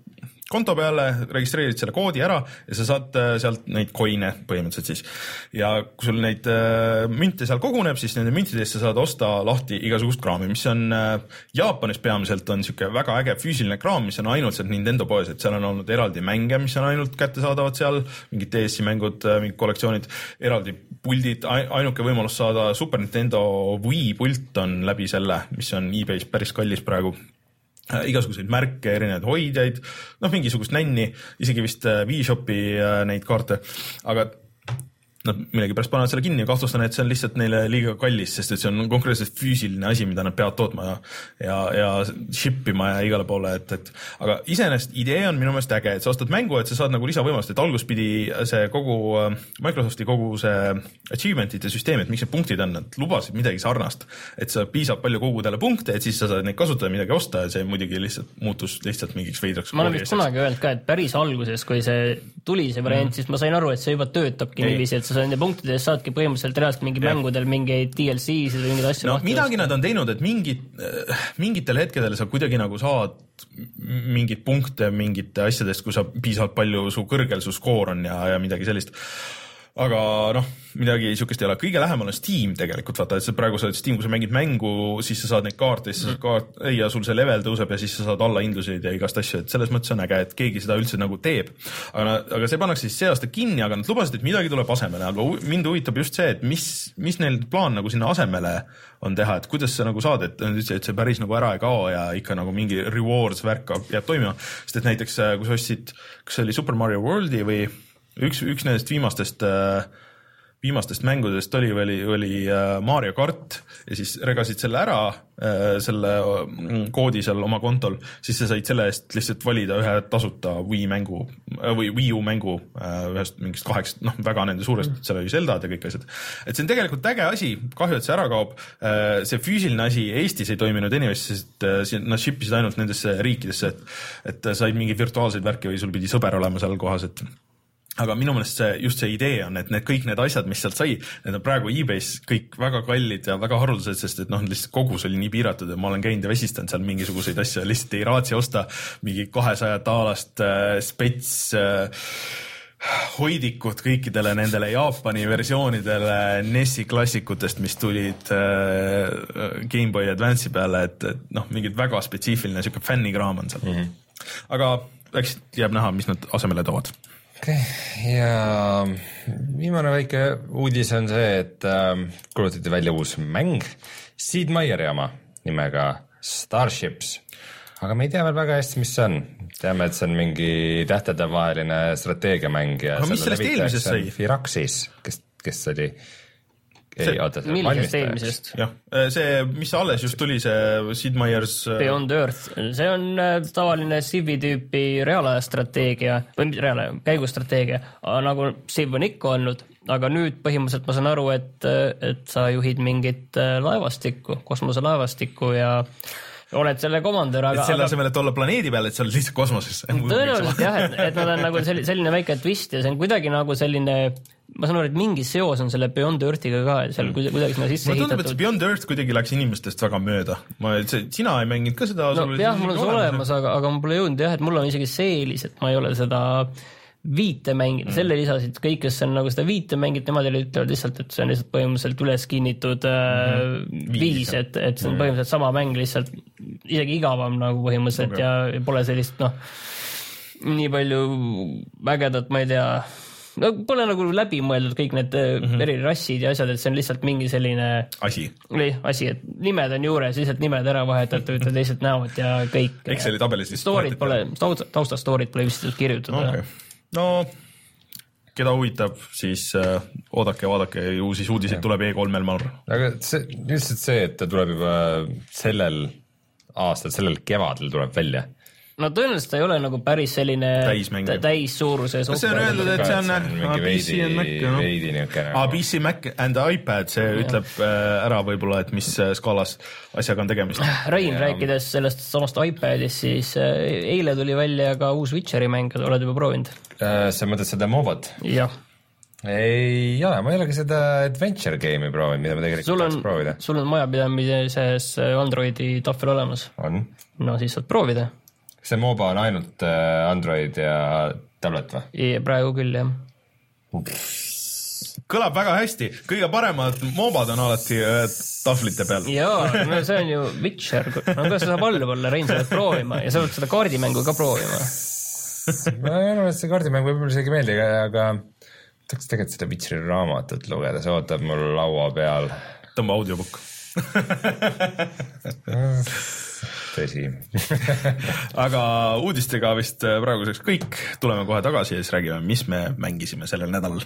konto peale, registreerid selle koodi ära ja sa saad sealt neid coin'e põhimõtteliselt siis. Ja kui sul neid münte seal koguneb, siis nende müntidest sa saad osta lahti igasugust kraami, mis on Jaapanis peamiselt on siuke väga äge füüsiline kraam, mis on ainult sealt Nintendo poes, et seal on olnud eraldi mänge, mis on ainult kättesaadavad seal, mingid D S-i mängud, mingid kollektsioonid, eraldi puldid, ainuke võimalus saada Super Nintendo Wii pult on läbi selle, mis on eBay's päris kallis praegu. Igasuguseid märke, erinevaid hoidjaid, noh mingisugust nänni, isegi vist V-Shopi neid kaarte, aga nad millegi pärast panevad selle kinni ja kahtlustan, et see on lihtsalt neile liiga kallis, sest et see on konkreetselt füüsiline asi, mida nad peavad tootma ja, ja, ja shippima ja igale poole, et, et aga iseenesest idee on minu meelest äge, et sa ostad mängu, et sa saad nagu lisavõimalust, et algus pidi see kogu Microsofti kogu see achievement'ite süsteem, et miks need punktid on, nad lubasid midagi sarnast, et sa piisab palju kogudele punkte, et siis sa saad neid kasutada midagi osta ja see muidugi lihtsalt muutus lihtsalt mingiks veidraks. Ma olen vist kunagi öelnud ka, et päris alguses, kui see tuli see variant, mm. siis ma sain aru, et see juba töötabki niiviisi, et sa nende punktidest saadki põhimõtteliselt reaalselt mingi ja. Mängudel mingeid D L C-sid või mingeid asju. No midagi nad on teinud, et mingid, mingitel hetkedel sa kuidagi nagu saad mingid punkte mingite asjadest, kui sa piisavalt palju su kõrgel su skoor on ja, ja midagi sellist. Aga noh, midagi siukest ei ole. Kõige lähemal on Steam tegelikult, vaata, et sa praegu sa oled Steam, kui sa mängid mängu, siis sa saad neid kaarte, siis sa saad kaart, ja sul see level tõuseb ja siis sa saad alla hindluseid ja igast asju, et selles mõttes on äge, et keegi seda üldse nagu teeb. Aga, aga see pannakse siis see aasta kinni, aga nad lubasid, et midagi tuleb asemele, aga mind huvitab just see, et mis, mis neil plaan nagu sinna asemele on teha, et kuidas sa nagu saad, et, et see päris nagu ära ei kao ja ikka nagu mingi rewards värk jääb toimima, sest et näiteks kui sa ostsid, kas see oli Super Mario Worldi või Üks, üks nendest viimastest, viimastest mängudest oli, oli, oli Mario Kart ja siis regasid selle ära, selle koodi seal oma kontol, siis sa said selle eest lihtsalt valida ühe tasuta Wii mängu või Wii U mängu ühest mingist kaheks, noh väga nende suurest, seal oli Zeldad ja kõik asjad. Et see on tegelikult äge asi, kahju, et see ära kaob. See füüsiline asi Eestis ei toiminud anyways, sest nad shippisid ainult nendesse riikidesse, et, et said mingi virtuaalseid värki või sul pidi sõber olema seal kohas, et aga minu meelest see, just see idee on, et need kõik need asjad, mis sealt sai, need on praegu eBay's kõik väga kallid ja väga haruldased, sest et noh, lihtsalt kogus oli nii piiratud ja ma olen käinud ja vesistanud seal mingisuguseid asju, lihtsalt ei raatsi osta mingi kahesaja taalast äh, spets äh, hoidikud kõikidele nendele Jaapani versioonidele N E S-i klassikutest, mis tulid äh, Game Boy Advance'i peale, et, et noh, mingid väga spetsiifiline siuke fännikraam on seal mm. -hmm. aga eks jääb näha, mis nad asemele toovad. Okay. Ja viimane väike uudis on see, et äh, kuulutati välja uus mäng Sid Meier'i oma nimega Starships. Aga me ei tea veel väga hästi, mis see on. Teame, et see on mingi tähtedevaheline strateegiamäng ja aga mis sellest eelmisest sai? Firaxis, kes, kes oli ei, oota, millisest eelmisest? jah, see, mis alles just tuli, see Sid Meier's Beyond Earth, see on tavaline Civi tüüpi reaalajastrateegia või reaalaja käigustrateegia, nagu Civ on ikka olnud, aga nüüd põhimõtteliselt ma saan aru, et, et sa juhid mingit laevastikku, kosmoselaevastikku ja oled selle komandör, aga... Et selle asemel, et olla planeedi peal, et sa oled lihtsalt kosmoses. Tõenäoliselt jah, et, et nad on nagu selline väike twist ja see on kuidagi nagu selline, ma saan aru, et mingi seos on selle Beyond Earthiga ka, seal kuidagi sinna sisse ehitatud. Ma tundub, et see Beyond Earth kuidagi läks inimestest väga mööda. Ma, see, sina ei mänginud ka seda... No jah, mul on see olemas, aga, aga mul pole jõudnud jah, et mul on isegi see eelis, et ma ei ole seda... viite mängid, mm. selle lisasid kõik, kes on nagu seda viite mängid, nemad ütlevad lihtsalt, et see on lihtsalt põhimõtteliselt üles kinnitud mm-hmm. viis, et, et see on põhimõtteliselt sama mäng, lihtsalt isegi igavam nagu põhimõtteliselt okay. ja pole sellist noh, nii palju vägedat, ma ei tea, no pole nagu läbi mõeldud kõik need mm-hmm. eri rassid ja asjad, et see on lihtsalt mingi selline asi, asi, et nimed on juures, lihtsalt nimed ära vahetatud ja teised näod ja kõik. Exceli tabelis siis storid pole, tausta storid pole vist kirjutada okay. No, keda huvitab, siis äh, oodake, vaadake, ju siis uudiseid tuleb E kolmel maur. Aga see, lihtsalt see, et ta tuleb juba sellel aastal, sellel kevadel tuleb välja. No tõenäoliselt ta ei ole nagu päris selline täissuuruse täis see on öeldud, et see on P C and Mac veidi niisugune P C, Mac and iPad, see ja. Ütleb ära võib-olla, et mis skaalas asjaga on tegemist. Rain ja. Rääkides sellest samast iPadist, siis eile tuli välja ka uus Witcheri mäng, oled juba proovinud? Sa mõtled seda MOBAt? Jah. Ei ole, ma ei olegi seda adventure game'i proovinud, mida ma tegelikult tahaks proovida. Sul on majapidamises Androidi tahvel olemas? On. No siis saad proovida. See MOBA on ainult Android ja tablet või? Praegu küll, jah. Kõlab väga hästi. Kõige paremad MOBAd on alati tahvlite peal. Jaa, no see on ju Witcher. No kas saab alla olla, Rein, sa oled proovima ja sa oled seda kaardimängu ka proovima. Ma ei arva, et see kaardimäng võib-olla isegi meeldi, aga tahaks tegelikult seda Witcheri raamatut lugeda, see ootab mul laua peal. Tõmba audiobook. Tõsi. Aga uudistega vist praeguseks kõik. Tuleme kohe tagasi ja siis räägime, mis me mängisime sellel nädalal.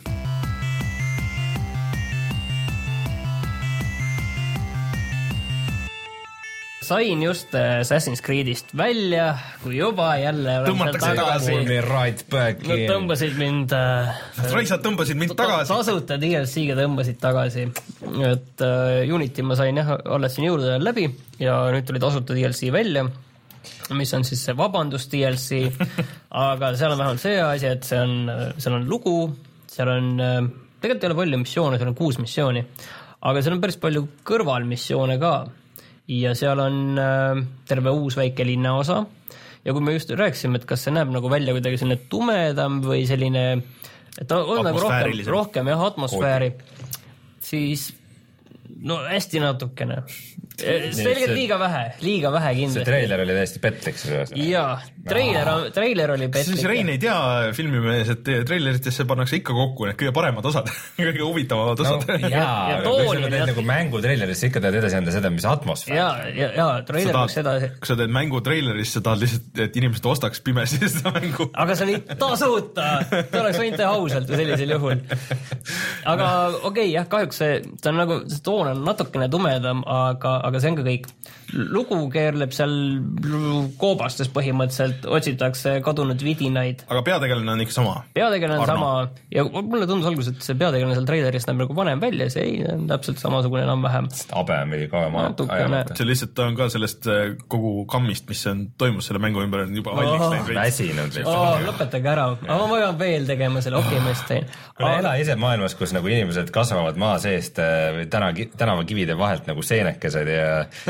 Sain just Assassin's Creedist välja, kui juba jälle tõmmatakse tagasi. Right back in. Nad tõmbasid mind... Raisad tõmbasid mind tagasi. Tasuta D L C-ga tõmbasid tagasi. Et uh, Unity ma sain jah, alles siin juurde läbi ja nüüd tuli tasuta D L C välja, mis on siis see vabandus D L C. Aga seal on vähemalt see asi, et see on, seal on lugu, seal on... Tegelikult ei ole palju missioone, seal on kuus missiooni. Aga seal on päris palju kõrvalmissioone ka. Ja seal on äh, terve uus väike linnaosa ja kui me just rääkisime, et kas see näeb nagu välja kuidagi selline tumedam või selline, et ta on nagu rohkem, rohkem jah, atmosfääri, siis no hästi natukene. Selgelt liiga vähe, liiga vähe kindlasti. See treiler oli täiesti petlik. Jaa, treiler, treiler oli petlik. Siis Rein ei tea filmimees, et treileritesse pannakse ikka kokku need kõige paremad osad, kõige huvitavamad osad. No, jaa, ja kui sa teed nagu mängu treilerisse, ikka teed edasi anda seda, mis atmosfäär. Jaa, ja, ja treiler võiks seda... Kui sa teed mängu treilerisse, tahad lihtsalt, et inimesed ostaks pimesi seda mängu. Aga see oli tasuta, ta oleks võinud teha ausalt sellisel juhul. Aga okei, okay, jah, kahjuks see, see on nagu, see toon on natukene tumedam, aga aga see on ka kõik. Lugu keerleb seal koobastes põhimõtteliselt, otsitakse kadunud vidinaid. Aga peategelane on ikka sama? Peategelane on sama ja mulle tundus alguses, et see peategelane seal treilerist näeb nagu vanem välja, see ei, on täpselt samasugune enam-vähem. Abe on mingi kaua ajamata. See lihtsalt on ka sellest kogu kammist, mis on toimus selle mängu ümber, on juba halliks näinud. Väsinud. Oh, lõpetage ära. Aga ma vajan veel tegema selle, okei, ma just tein. Kuna ela ise maailmas, kus nagu inimesed kasvavad maa seest tänava kivide vahelt nagu seenekesed ja siis vahepeal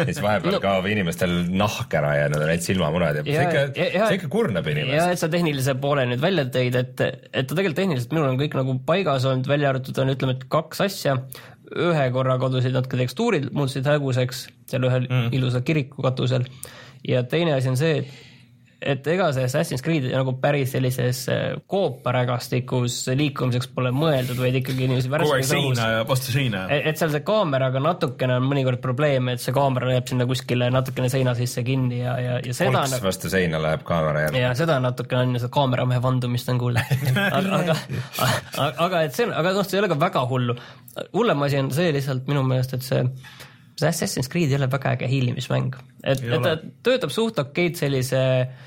vahepeal no. kaob inimestel nahk ära ja nad on need silmamunad ja, ja see ikka, ja, ja, see ikka kurnab inimest. Ja et sa tehnilise poole nüüd välja tõid, et, et ta tegelikult tehniliselt minul on kõik nagu paigas olnud, välja arvatud on ütleme, et kaks asja, ühe korra kodusid natuke tekstuurid, muutusid häguseks seal ühel mm. ilusa kiriku katusel ja teine asi on see, et et ega see Assassin's Creed nagu päris sellises kooparägastikus liikumiseks pole mõeldud, vaid ikkagi inimesi kogu aeg seina ja vastu seina. Et seal see kaameraga natukene on mõnikord probleem, et see kaamera läheb sinna kuskile natukene seina sisse kinni ja, ja, ja seda Polks vastu seina läheb kaamera järgi. Ja seda natukene on ja see kaameramehe vandumist on kuulda. aga, aga, aga, aga, et see on, aga noh, see ei ole ka väga hullu. Hullem asi on see lihtsalt minu meelest, et see see Assassin's Creed ei ole väga äge hiilimismäng. Et, et ta töötab suht okeid sellise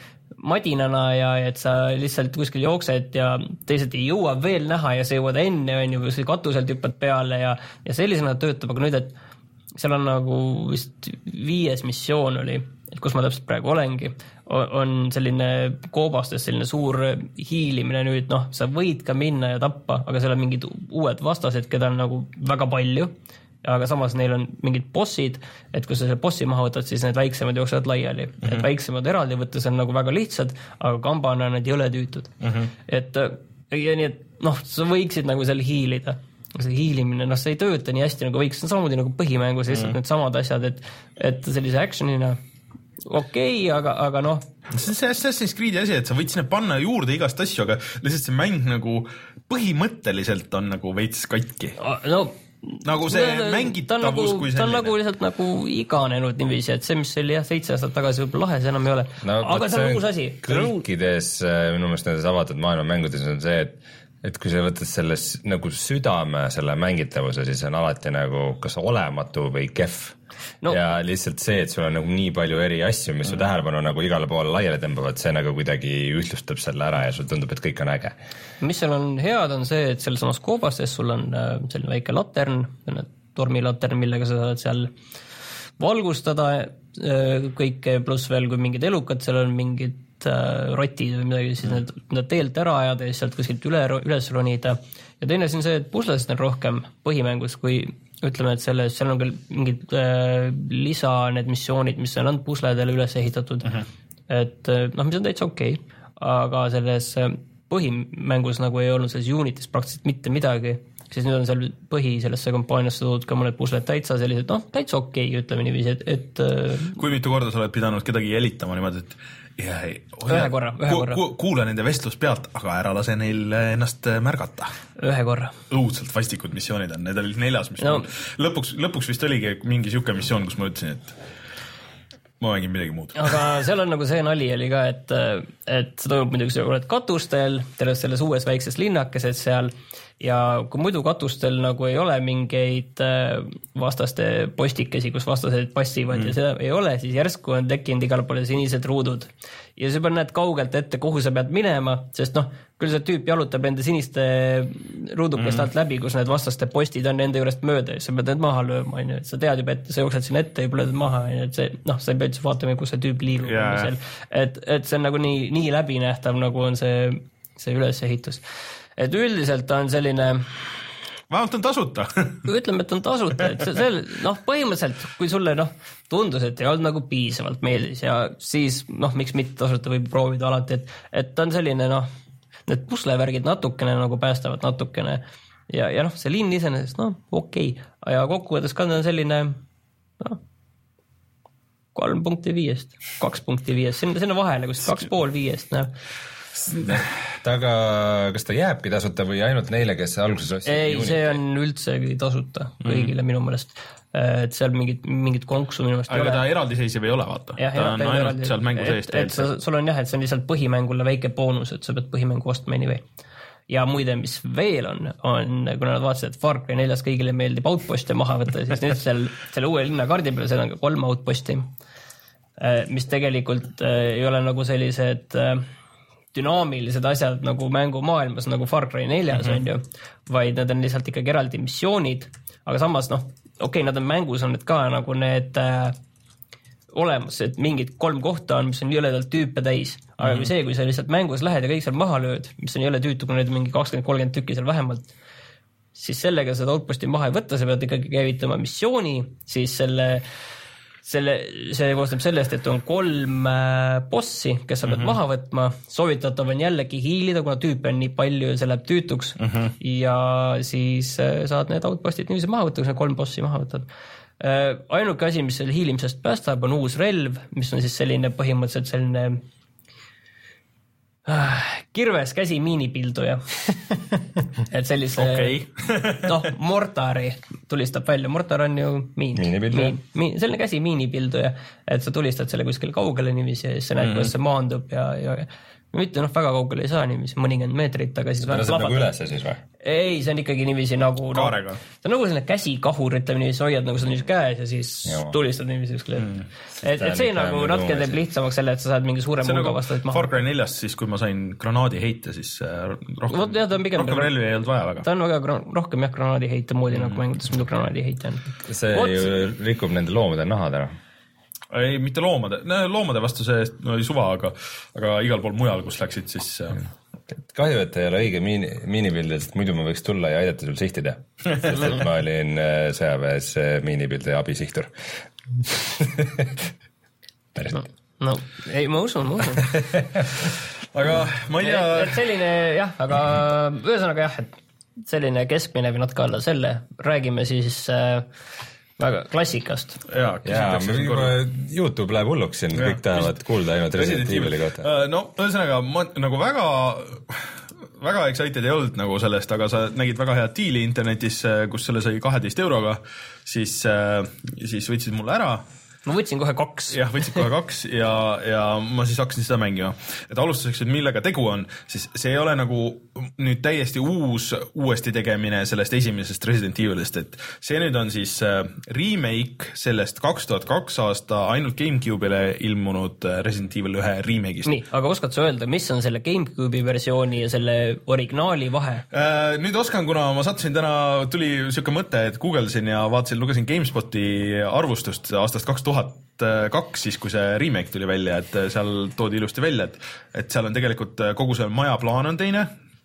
madinana ja et sa lihtsalt kuskil jooksed ja teised ei jõua veel näha ja sa jõuad enne on ju, või katuselt hüppad peale ja, ja sellisena töötab, aga nüüd, et seal on nagu vist viies missioon oli, et kus ma täpselt praegu olengi, on selline koobastes selline suur hiilimine nüüd, noh, sa võid ka minna ja tappa, aga seal on mingid uued vastased, keda on nagu väga palju, aga samas neil on mingid bossid, et kui sa selle bossi maha võtad, siis need väiksemad jooksevad laiali. Mm -hmm. Et väiksemad eraldi võttes on nagu väga lihtsad, aga kambana need ei ole tüütud. Mm -hmm. Et ja nii, et noh, sa võiksid nagu seal hiilida. See hiilimine, noh, see ei tööta nii hästi nagu võiks, see on samamoodi nagu põhimängus, lihtsalt mm -hmm. need samad asjad, et, et sellise actionina okei okay,, aga, aga noh. See on see Assassin's Creed'i asi, et sa võid sinna panna juurde igast asju, aga lihtsalt see mäng nagu põhimõtteliselt on nagu veits katki. No nagu see mängitavus nagu, kui ta on nagu lihtsalt nagu iganenud niiviisi, et see, mis oli jah, seitse aastat tagasi võib-olla lahe, see enam ei ole. No, aga see on uus asi. Kõikides minu meelest nendes avatud maailma mängudes on see, et et kui sa võtad selles nagu südame selle mängitavuse, siis on alati nagu kas olematu või kehv. No. Ja lihtsalt see, et sul on nagu nii palju eri asju, mis su tähelepanu nagu igale poole laiali tõmbavad, see nagu kuidagi ühtlustab selle ära ja sul tundub, et kõik on äge. Mis seal on head, on see, et selles samas koobastes sul on selline väike latern, tormilatern, millega sa saad seal valgustada kõike, pluss veel kui mingid elukad, seal on mingid rotid või midagi, siis need, need teelt ära ajada ja sealt kuskilt üle, üles ronida. Ja teine on see, et puslesid on rohkem põhimängus, kui ütleme, et selles, seal on küll mingid äh, lisa need missioonid, mis on ainult pusledele üles ehitatud. Uh -huh. Et noh, mis on täitsa okei, okay. Aga selles põhimängus nagu ei olnud selles Unitis praktiliselt mitte midagi, siis nüüd on seal põhi sellesse kampaaniasse toodud ka mõned pusled täitsa sellised, noh, täitsa okei okay,, ütleme niiviisi, et, et kui mitu korda sa oled pidanud kedagi jälitama niimoodi, et ja, ühe korra, ühe korra. Ku, kuula nende vestlus pealt, aga ära lase neil ennast märgata. Ühe korra. Õudselt vastikud missioonid on, need olid neljas missioon. No. Lõpuks, lõpuks vist oligi mingi siuke missioon, kus ma ütlesin, et ma mängin midagi muud. Aga seal on nagu see nali oli ka, et, et sa toimub muidugi, sa oled katustel, terves selles uues väikses linnakeses seal ja kui muidu katustel nagu ei ole mingeid vastaste postikesi, kus vastased passivad mm. ja seda ei ole, siis järsku on tekkinud igal poole sinised ruudud. Ja sa pead näed kaugelt ette, kuhu sa pead minema, sest noh, küll see tüüp jalutab enda siniste ruudukest mm. alt läbi, kus need vastaste postid on enda juurest mööda ja sa pead need maha lööma, on ju, et sa tead juba ette, sa jooksed sinna ette ja põled maha, et see, noh, sa ei pea üldse vaatama, kus see tüüp liigub yeah. et, et see on nagu nii, nii läbinähtav, nagu on see, see ülesehitus. Et üldiselt on selline vähemalt on tasuta ütleme, et on tasuta, et see, see noh, põhimõtteliselt, kui sulle noh, tundus, et ei olnud nagu piisavalt meeldis ja siis noh, miks mitte tasuta võib proovida alati, et, et on selline noh, need puslevärgid natukene nagu päästavad natukene ja, ja noh, see linn iseenesest, noh, okei okay. Ja kokkuvõttes ka on selline noh, kolm punkti viiest, kaks punkti viiest, sinna, sinna vahele, kus kaks pool viiest, noh Taga, kas ta jääbki tasuta või ainult neile, kes alguses ostsid? Ei, see on üldse tasuta kõigile mm. minu meelest, et seal mingit, mingit konksu minu meelest ei ole. Aga ta eraldiseisev ei ole, vaata. Ja, ta on ainult eraldi, seal mängu seest. Et, et sa, sul on jah, et see on lihtsalt põhimängule väike boonus, et sa pead põhimängu ostma anyway. Ja muide, mis veel on, on, kuna nad vaatasid, et Far Cry neljas kõigile meeldib outposte maha võtta, siis nüüd seal, selle uue linnakaardi peale seal on ka kolm outposti, mis tegelikult ei ole nagu sellised dünaamilised asjad nagu mängumaailmas, nagu Far Cry neljas mm -hmm. on ju, vaid nad on lihtsalt ikkagi eraldi missioonid, aga samas noh, okei okay,, nad on mängus, on need ka nagu need äh, olemas, et mingid kolm kohta on, mis on jõledalt tüüpe täis, aga mm -hmm. kui see, kui sa lihtsalt mängus lähed ja kõik seal maha lööd, mis on jõle tüütu, kui need mingi kakskümmend kolmkümmend tükki seal vähemalt, siis sellega seda outposti maha ei võtta, sa pead ikkagi käivitama missiooni, siis selle selle, see koostab sellest, et on kolm bossi, kes sa pead mm -hmm. maha võtma, soovitatav on jällegi hiilida, kuna tüüpe on nii palju ja see läheb tüütuks mm -hmm. ja siis saad need outpostid niiviisi maha võtta, kui sa kolm bossi maha võtad. Ainuke asi, mis selle hiilimisest päästab, on uus relv, mis on siis selline põhimõtteliselt selline kirves käsi miinipilduja et sellise okay. noh, mortari tulistab välja, mortar on ju miin, miin, miin, selline käsi miinipilduja, et sa tulistad selle kuskil kaugele niiviisi ja siis sa näed mm, -hmm. kuidas see maandub ja, ja mitte noh, väga kaugele ei saa niiviisi, mõnikümmend meetrit, aga siis ta saab nagu ülesse siis või? Ei, see on ikkagi niiviisi nagu kaarega no,. See on nagu selline käsikahur, ütleme niiviisi, hoiad nagu seda niiviisi käes ja siis Joo. tulistad niiviisi ükskõik mm.. Et, et see nagu natuke teeb lihtsamaks selle, et sa saad mingi suurem hulga vastavalt maha. Far Cry neljast siis, kui ma sain granaadi heite, siis rohkem, no, jah, rohkem peale, relvi ei olnud vaja väga. Ta on väga rohkem jah, granaadi heite moodi mm. nagu mängudes, muidu granaadi heite on. See Oot. ju rikub nende loomade nahad ära. Ei, mitte loomade, loomade vastu see no, oli suva, aga, aga igal pool mujal, kus läksid, siis kahju, et ei ole õige miini, miinipildi, sest muidu ma võiks tulla ja aidata sul sihtida. Sest et ma olin sõjaväes miinipildi abisihtur. Päris no, no, ei, ma usun, ma usun. aga ma ei tea... Et selline jah, aga ühesõnaga jah, et selline keskmine või natuke alla selle, räägime siis... Äh, väga klassikast. Jaa, jaa juba YouTube läheb hulluks siin, ja, kõik tahavad küsit... kuulda ainult Resident Evil'i kohta. No, ühesõnaga, ma nagu väga, väga excited ei olnud nagu sellest, aga sa nägid väga head diili internetis, kus selle sai kaheteist euroga, siis, siis võtsid mulle ära. Ma võtsin kohe kaks. Jah, võtsid kohe kaks ja, ja ma siis hakkasin seda mängima. Et alustuseks, et millega tegu on, siis see ei ole nagu nüüd täiesti uus uuesti tegemine sellest esimesest Resident Evilist, et see nüüd on siis remake sellest kaks tuhat kaks aasta ainult GameCube'ile ilmunud Resident Evil ühe remake'ist. Nii, aga oskad sa öelda, mis on selle GameCube'i versiooni ja selle originaali vahe? Nüüd oskan, kuna ma sattusin täna, tuli siuke mõte, et googlesin ja vaatasin, lugesin GameSpoti arvustust aastast kaks tuhat kaks, siis kui see remake tuli välja, et seal toodi ilusti välja, et, et seal on tegelikult kogu see maja plaan on teine,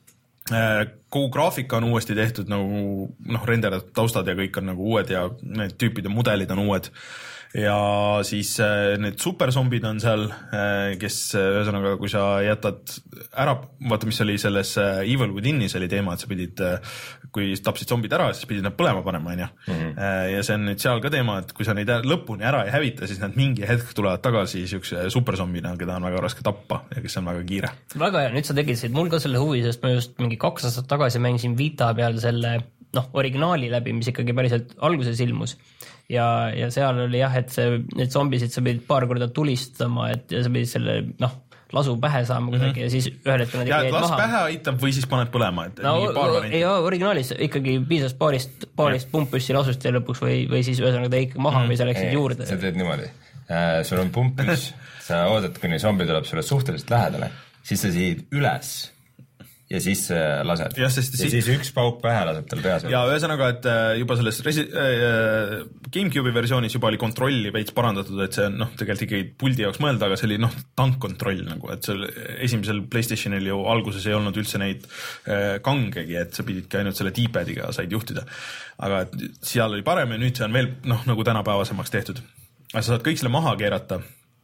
kogu graafika on uuesti tehtud nagu noh, renderdatud taustad ja kõik on nagu uued ja need tüüpid ja mudelid on uued ja siis need superzombid on seal, kes ühesõnaga, kui sa jätad ära, vaata, mis oli selles Evil Withinis oli teema, et sa pidid, kui tapsid zombid ära, siis pidid nad põlema panema, on ju. Ja see on nüüd seal ka teema, et kui sa neid lõpuni ära ei hävita, siis nad mingi hetk tulevad tagasi siukse superzombina, keda on väga raske tappa ja kes on väga kiire. Väga hea, nüüd sa tegid mul ka selle huvi, sest ma just mingi kaks aastat tagasi mängisin Vita peal selle noh, originaali läbi, mis ikkagi päriselt alguses ilmus. Ja, ja seal oli jah, et see, need zombisid sa pidid paar korda tulistama, et ja sa pidid selle noh, lasu pähe saama kuidagi mm -hmm. ja siis ühel hetkel nad ja, et las maha. Pähe aitab või siis paned põlema, et no, nii paar varianti. Ja originaalis ikkagi piisas paarist, paarist pumppüssi lasust ja lõpuks või, või siis ühesõnaga ta ikka maha mm -hmm. või sa läksid juurde. Sa teed niimoodi, äh, sul on pumppüss, sa oodad, kuni zombi tuleb sulle suhteliselt lähedale, siis sa siid üles ja siis lased. Ja, sest, ja siis üks pauk pähe laseb tal peas. Ja ühesõnaga, et juba selles resi-, äh, GameCube'i versioonis juba oli kontrolli veits parandatud, et see on noh, tegelikult ikkagi puldi jaoks mõelda, aga see oli noh, tankkontroll nagu, et seal esimesel PlayStationil ju alguses ei olnud üldse neid äh, kangegi, et sa pididki ainult selle D-padiga said juhtida. Aga et seal oli parem ja nüüd see on veel noh, nagu tänapäevasemaks tehtud. Sa saad kõik selle maha keerata.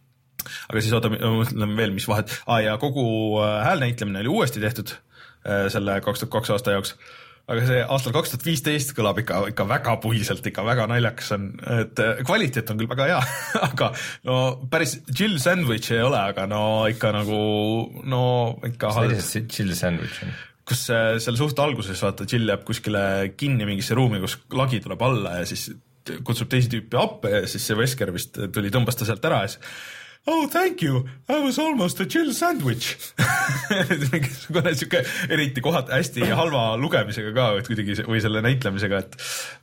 Aga siis oota, mõtleme veel, mis vahet. Ah, ja kogu häälnäitlemine oli uuesti tehtud selle kaks tuhat kaks aasta jaoks, aga see aastal kaks tuhat viisteist kõlab ikka, ikka väga puhiselt, ikka väga naljakas on, et kvaliteet on küll väga hea, aga no päris Jill Sandwich ei ole, aga no ikka nagu, no ikka see Jill Sandwich on? Kus seal suht alguses vaata, Jill jääb kuskile kinni mingisse ruumi, kus lagi tuleb alla ja siis kutsub teisi tüüpi appe ja siis see Vesker vist tuli tõmbas ta sealt ära ja siis oh, thank you, I was almost a Jill sandwich. Mingisugune siuke eriti kohad hästi halva lugemisega ka, et kuidagi või selle näitlemisega, et,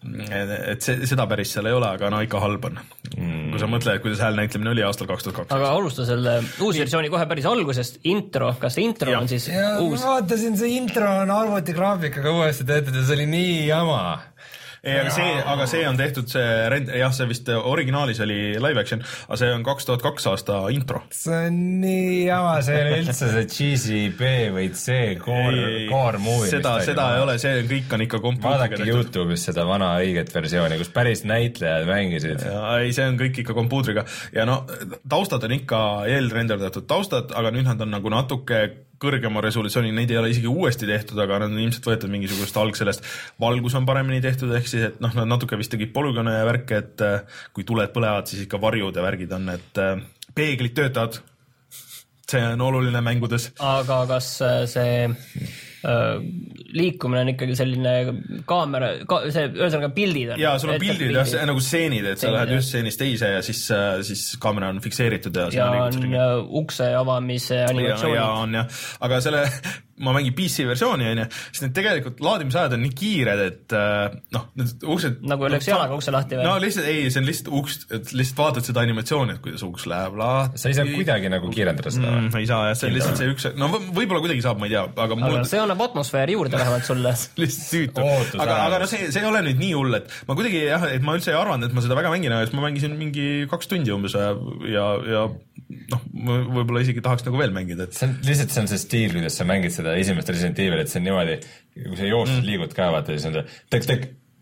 et see, seda päris seal ei ole, aga no ikka halb on. Mm. Kui sa mõtled, kuidas hääl näitlemine oli aastal kaks tuhat kaks. Aga alusta selle uus versiooni kohe päris algusest, intro, kas see intro ja. On siis ja, uus? Ma vaatasin, see intro on arvuti graafikaga uuesti tehtud ja see oli nii jama. ei, aga see, aga see on tehtud see rend-, jah, see vist originaalis oli live action, aga see on kaks tuhat kaks aasta intro. See on nii jama, see on üldse see cheesy B või C core, core movie. Seda, seda ei ole, see on kõik on ikka kompuutriga tehtud. Vaadake YouTube'is seda vana õiget versiooni, kus päris näitlejad mängisid. Ei, see on kõik ikka kompuutriga ja no taustad on ikka eelrenderdatud taustad, aga nüüd nad on nagu natuke kõrgema resolutsiooni, neid ei ole isegi uuesti tehtud, aga nad on ilmselt võetud mingisugust alg sellest, valgus on paremini tehtud, ehk siis, et noh, nad natuke vist tegid polügoone ja värke, et kui tuled põlevad, siis ikka varjud ja värgid on, et peeglid töötavad. See on oluline mängudes. Aga kas see äh, liikumine on ikkagi selline kaamera, ka, see ühesõnaga pildid on? Jaa, sul on pildid, jah, see nagu stseenid, et sa lähed ühest stseenist teise ja siis, siis kaamera on fikseeritud. Ja, ja on, on ukse avamise animatsioonid. Ja, ja on jah, aga selle ma mängin P C versiooni, on ju, siis need tegelikult laadimisajad on nii kiired, et noh, need uksed... Nagu oleks no, jalaga ukse lahti või? No lihtsalt, ei, see on lihtsalt uks, et lihtsalt vaatad seda animatsiooni, et kuidas uks läheb lahti. Sa ei saa kuidagi nagu kiirendada seda? Mm, ei saa, jah, see on lihtsalt see üks... No võib-olla kuidagi saab, ma ei tea, aga... Aga see annab atmosfääri juurde vähemalt sulle. Lihtsalt süütu. Aga, aga no see, see ei ole nüüd nii hull, et ma kuidagi, jah, et ma üldse ei arvanud, et ma seda väga mängin, aga ma mängisin mingi kaks tundi umbes ja, ja, ja noh, võib-olla isegi tahaks nagu veel mängida. Et... See on, lihtsalt see on see stiil, kuidas sa mängid seda esimest Resident Evil, et see on niimoodi, kui sa joostud mm. liigud ka, vaata, siis on see tõk-tõk,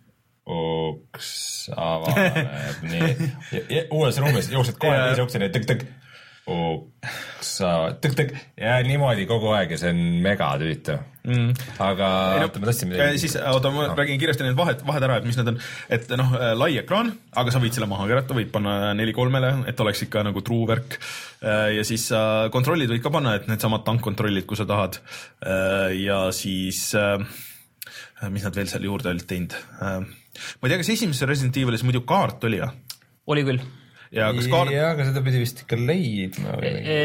uks avaneb, nii. Ja, ja uues ruumis jooksed kohe teise ukseni, tõk-tõk, uks avaneb, tõk-tõk, ja niimoodi kogu aeg ja see on mega tüütu. Mm. Aga ei, no, oota, ma tahtsin midagi. Siis, oota, ma no. räägin kiiresti need vahed, vahed ära, et mis need on, et noh, lai ekraan, aga sa võid selle maha kerata, võid panna neli kolmele, et oleks ikka nagu true värk. Ja siis kontrollid võid ka panna, et need samad tankkontrollid, kui sa tahad. Ja siis, mis nad veel seal juurde olid teinud? Ma ei tea, kas esimese Resident Evilis muidu kaart oli, ja? Oli küll. Ja, kas kaart... ja, aga seda pidi vist ikka leidma või e?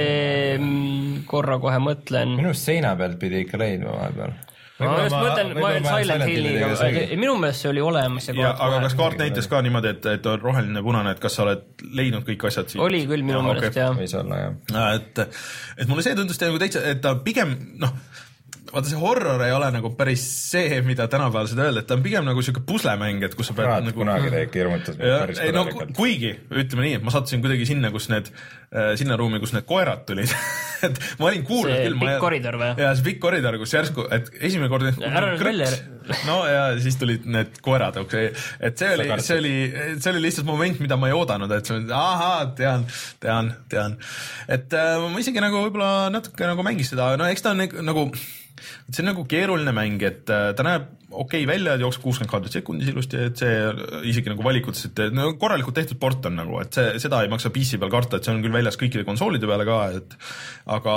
E korra kohe mõtlen. Minu seina pealt pidi ikka leidma vahepeal. Ma just mõtlen, ma olen Silent Hilliga, minu meelest see oli olemas. Ja, aga kas kaart näitas ka niimoodi, et, et on roheline punane, et kas sa oled leidnud kõik asjad siit? Oli küll minu ja, meelest, okay. jah. Võis olla, jah. Et, et mulle see tundus nagu täitsa, et ta pigem, noh, vaata see horror ei ole nagu päris see, mida tänapäeval seda öelda, et ta on pigem nagu siuke puslemäng, et kus sa pead Raad, nagu... kunagi teeki hirmutas päris ei, no, kuigi, ütleme nii, et ma sattusin kuidagi sinna, kus need, sinna ruumi, kus need koerad tulid. Et ma olin kuulnud see küll. See pikk koridor või? Jaa, see pikk koridor, kus järsku, et esimene kord... Ära nüüd välja. No ja siis tulid need koerad, et see oli, see oli, see oli lihtsalt moment, mida ma ei oodanud, et see on, aha, tean, tean, tean. Et äh, ma isegi nagu võib-olla natuke nagu mängis seda, no eks ta on nagu... see on nagu keeruline mäng, et ta näeb okei okay välja, et jookseb kuuskümmend kaadrit sekundis ilusti, et see isegi nagu valikutes, et no, korralikult tehtud port on nagu, et see, seda ei maksa P C peal karta, et see on küll väljas kõikide konsoolide peale ka, et aga,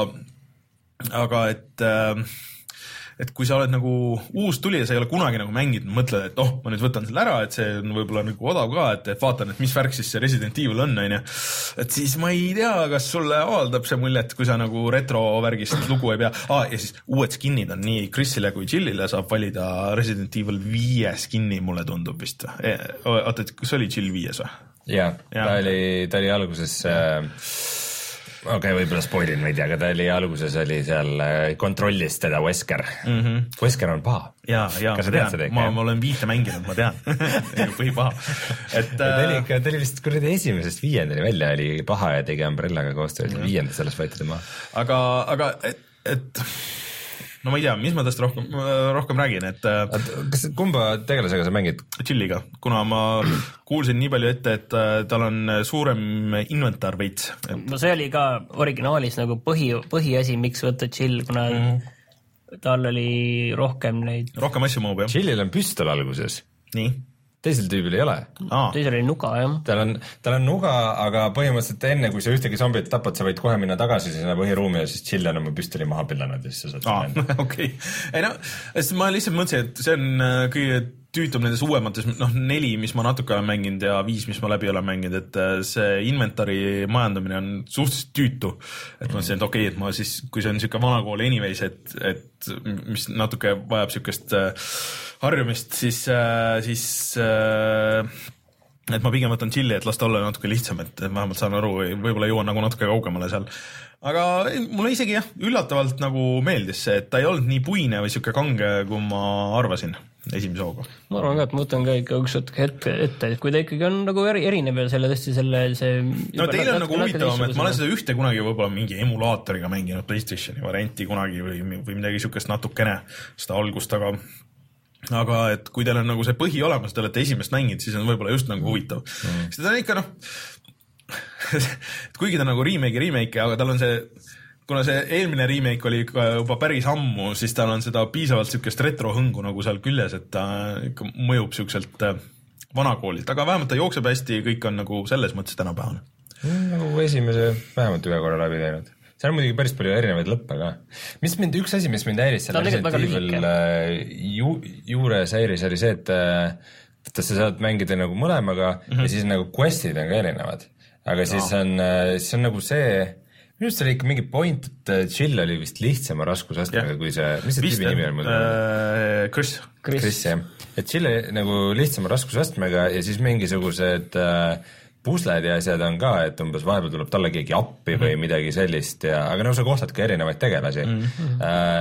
aga et et kui sa oled nagu uus tulija, sa ei ole kunagi nagu mänginud, mõtled, et oh, ma nüüd võtan selle ära, et see on võib-olla nagu odav ka, et, et vaatan, et mis värk siis see Resident Evil on, on ju. Et siis ma ei tea, kas sulle avaldab see muljet, kui sa nagu retrovärgist lugu ei pea. Ah, ja siis uued skinnid on nii Chrisile kui Jillile saab valida Resident Evil viie skinni, mulle tundub vist. Oota, et kas oli Jill viies või? Jaa, ta oli, ta oli alguses... Äh, okei, okay, võib-olla spoilin, ma ei tea, aga ta oli alguses oli seal kontrollis teda Wesker. Mm -hmm. Wesker on paha. Jaa, jaa, ma tean, ma, ma olen viite mänginud, ma tean. Põhipaha. Et, ta oli ikka, ta oli vist kuradi esimesest viiendani välja, oli paha ja tegi Umbrellaga koostööd, mm -hmm. viienda sellest võeti tema. Aga, aga, et, et no ma ei tea, mis ma tast rohkem, rohkem räägin, et... Kas kumba tegelasega sa mängid? Chilliga, kuna ma kuulsin nii palju ette, et tal on suurem inventar veits. Et... No see oli ka originaalis nagu põhi, põhiasi, miks võtta Chill, kuna mm -hmm. tal oli rohkem neid... Rohkem asju mõõb, jah. Chillil on püstol alguses. Nii? Teisel tüübil ei ole. Teisel oli nuga, jah. Tal on, tal on nuga, aga põhimõtteliselt enne, kui sa ühtegi zombit tapad, sa võid kohe minna tagasi sinna põhiruumi ja siis Chill on oma püstoli maha pillanud ja siis sa saad ah, minna. Okei. Ei no, ma lihtsalt mõtlesin, et see on kõige tüütum nendes uuemates, noh, neli, mis ma natuke olen mänginud ja viis, mis ma läbi olen mänginud, et see inventari majandamine on suhteliselt tüütu. Et ma mõtlesin, et okei, et ma siis, kui see on niisugune vanakool anyways, et, et mis natuke vajab niisugust harjumist, siis, siis et ma pigem võtan Chilli, et las ta olla natuke lihtsam, et vähemalt saan aru, võib-olla jõuan nagu natuke kaugemale seal. Aga mulle isegi jah, üllatavalt nagu meeldis see, et ta ei olnud nii puine või siuke kange, kui ma arvasin. esimese hooga. ma arvan ka, et ma võtan ka ikka üks hetke ette, et kui ta ikkagi on nagu eri, erinev ja selle tõesti selle see no teil on nagu huvitavam, et ma olen seda ühte kunagi võib-olla mingi emulaatoriga mänginud PlayStationi varianti kunagi või, või midagi niisugust natukene seda algust, aga aga et kui teil on nagu see põhi olemas, te olete esimest mänginud, siis on võib-olla just nagu huvitav mm.. seda on ikka noh et kuigi ta nagu remake ja remake, aga tal on see, kuna see eelmine remake oli juba päris ammu, siis tal on seda piisavalt sükest retrohõngu nagu seal küljes, et ta ikka mõjub sükselt vanakoolilt, aga vähemalt ta jookseb hästi ja kõik on nagu selles mõttes tänapäevane mm,. nagu esimese vähemalt ühe korra läbi teinud. See on muidugi päris palju erinevaid lõppe ka. Mis mind, üks asi, mis mind häiris selle Resident Evil ju, juures häiris oli see, et, et sa saad mängida nagu mõlemaga mm-hmm. ja siis nagu questid on ka erinevad. Aga siis no. on, siis on nagu see, minu arust oli ikka mingi point, et Jill oli vist lihtsama raskusastmega yeah. kui see, mis see tüübi nimi on muidu? Uh, Chris. Chris. Chris, jah. Et Jill oli nagu lihtsama raskusastmega ja siis mingisugused uh, pusled ja asjad on ka, et umbes vahepeal tuleb talle keegi appi mm-hmm. või midagi sellist ja, aga no sa kohtad ka erinevaid tegelasi mm-hmm.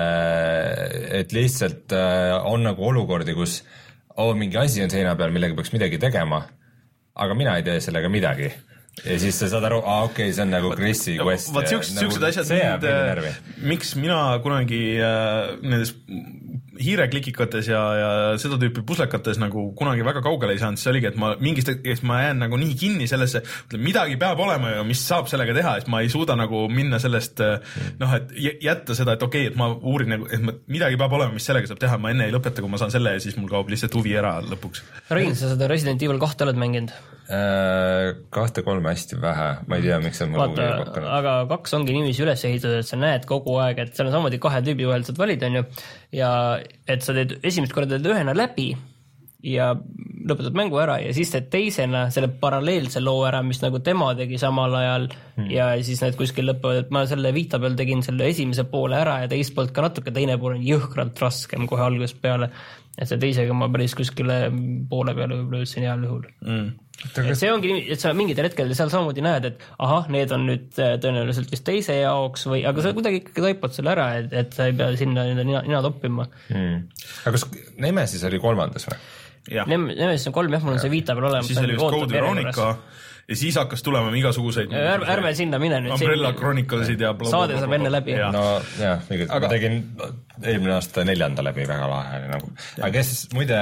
äh, et lihtsalt äh, on nagu olukordi, kus oh, mingi asi on seina peal, millega peaks midagi tegema, aga mina ei tee sellega midagi ja siis sa saad aru, aa ah, okei okay,, see on nagu Chrisi quest vaat siuksed nagu, asjad mind, miks mina kunagi äh, nendes hiireklikikates ja, ja seda tüüpi puslekates nagu kunagi väga kaugele ei saanud, siis oligi, et ma mingist, et ma jään nagu nii kinni sellesse, midagi peab olema ja mis saab sellega teha, et ma ei suuda nagu minna sellest noh, et jätta seda, et okei okay,, et ma uurin nagu, et ma, midagi peab olema, mis sellega saab teha, ma enne ei lõpeta, kui ma saan selle ja siis mul kaob lihtsalt huvi ära lõpuks. Rein, sa seda Resident Evil kahte oled mänginud? Äh, kahte kolme hästi vähe, ma ei tea, miks see on mul huvi pakkunud. Aga kaks ongi niiviisi üles ehitatud, et sa näed kogu aeg, et seal on samamoodi kahe tüübi vahel saad valida, on ju, ja et sa teed esimest korda teed ühena läbi ja lõpetad mängu ära ja siis teed teisena selle paralleelse loo ära, mis nagu tema tegi samal ajal hmm. ja siis need kuskil lõpevad, et ma selle Vita peal tegin selle esimese poole ära ja teist poolt ka natuke, teine pool on jõhkralt raskem kohe algusest peale, et see teisega ma päris kuskile poole peale võib-olla ütlesin heal juhul hmm. et see ongi nii, et sa mingitel hetkel seal samamoodi näed, et ahah, need on nüüd tõenäoliselt vist teise jaoks või, aga sa kuidagi ikkagi taipad selle ära, et, et sa ei pea sinna nina, nina toppima hmm. aga kas Nemesis oli kolmandas või? Nem, Nemesis on kolm, jah, mul on see Vita peal olemas. Siis oli vist Code Veronica ja siis hakkas tulema igasuguseid ärme, ärme sinna mine nüüd. Umbrella Chroniclesid ja saade saab enne läbi. Ja. No jah, aga... ma tegin eelmine aasta neljanda läbi väga lahe. Nagu. Aga kes muide,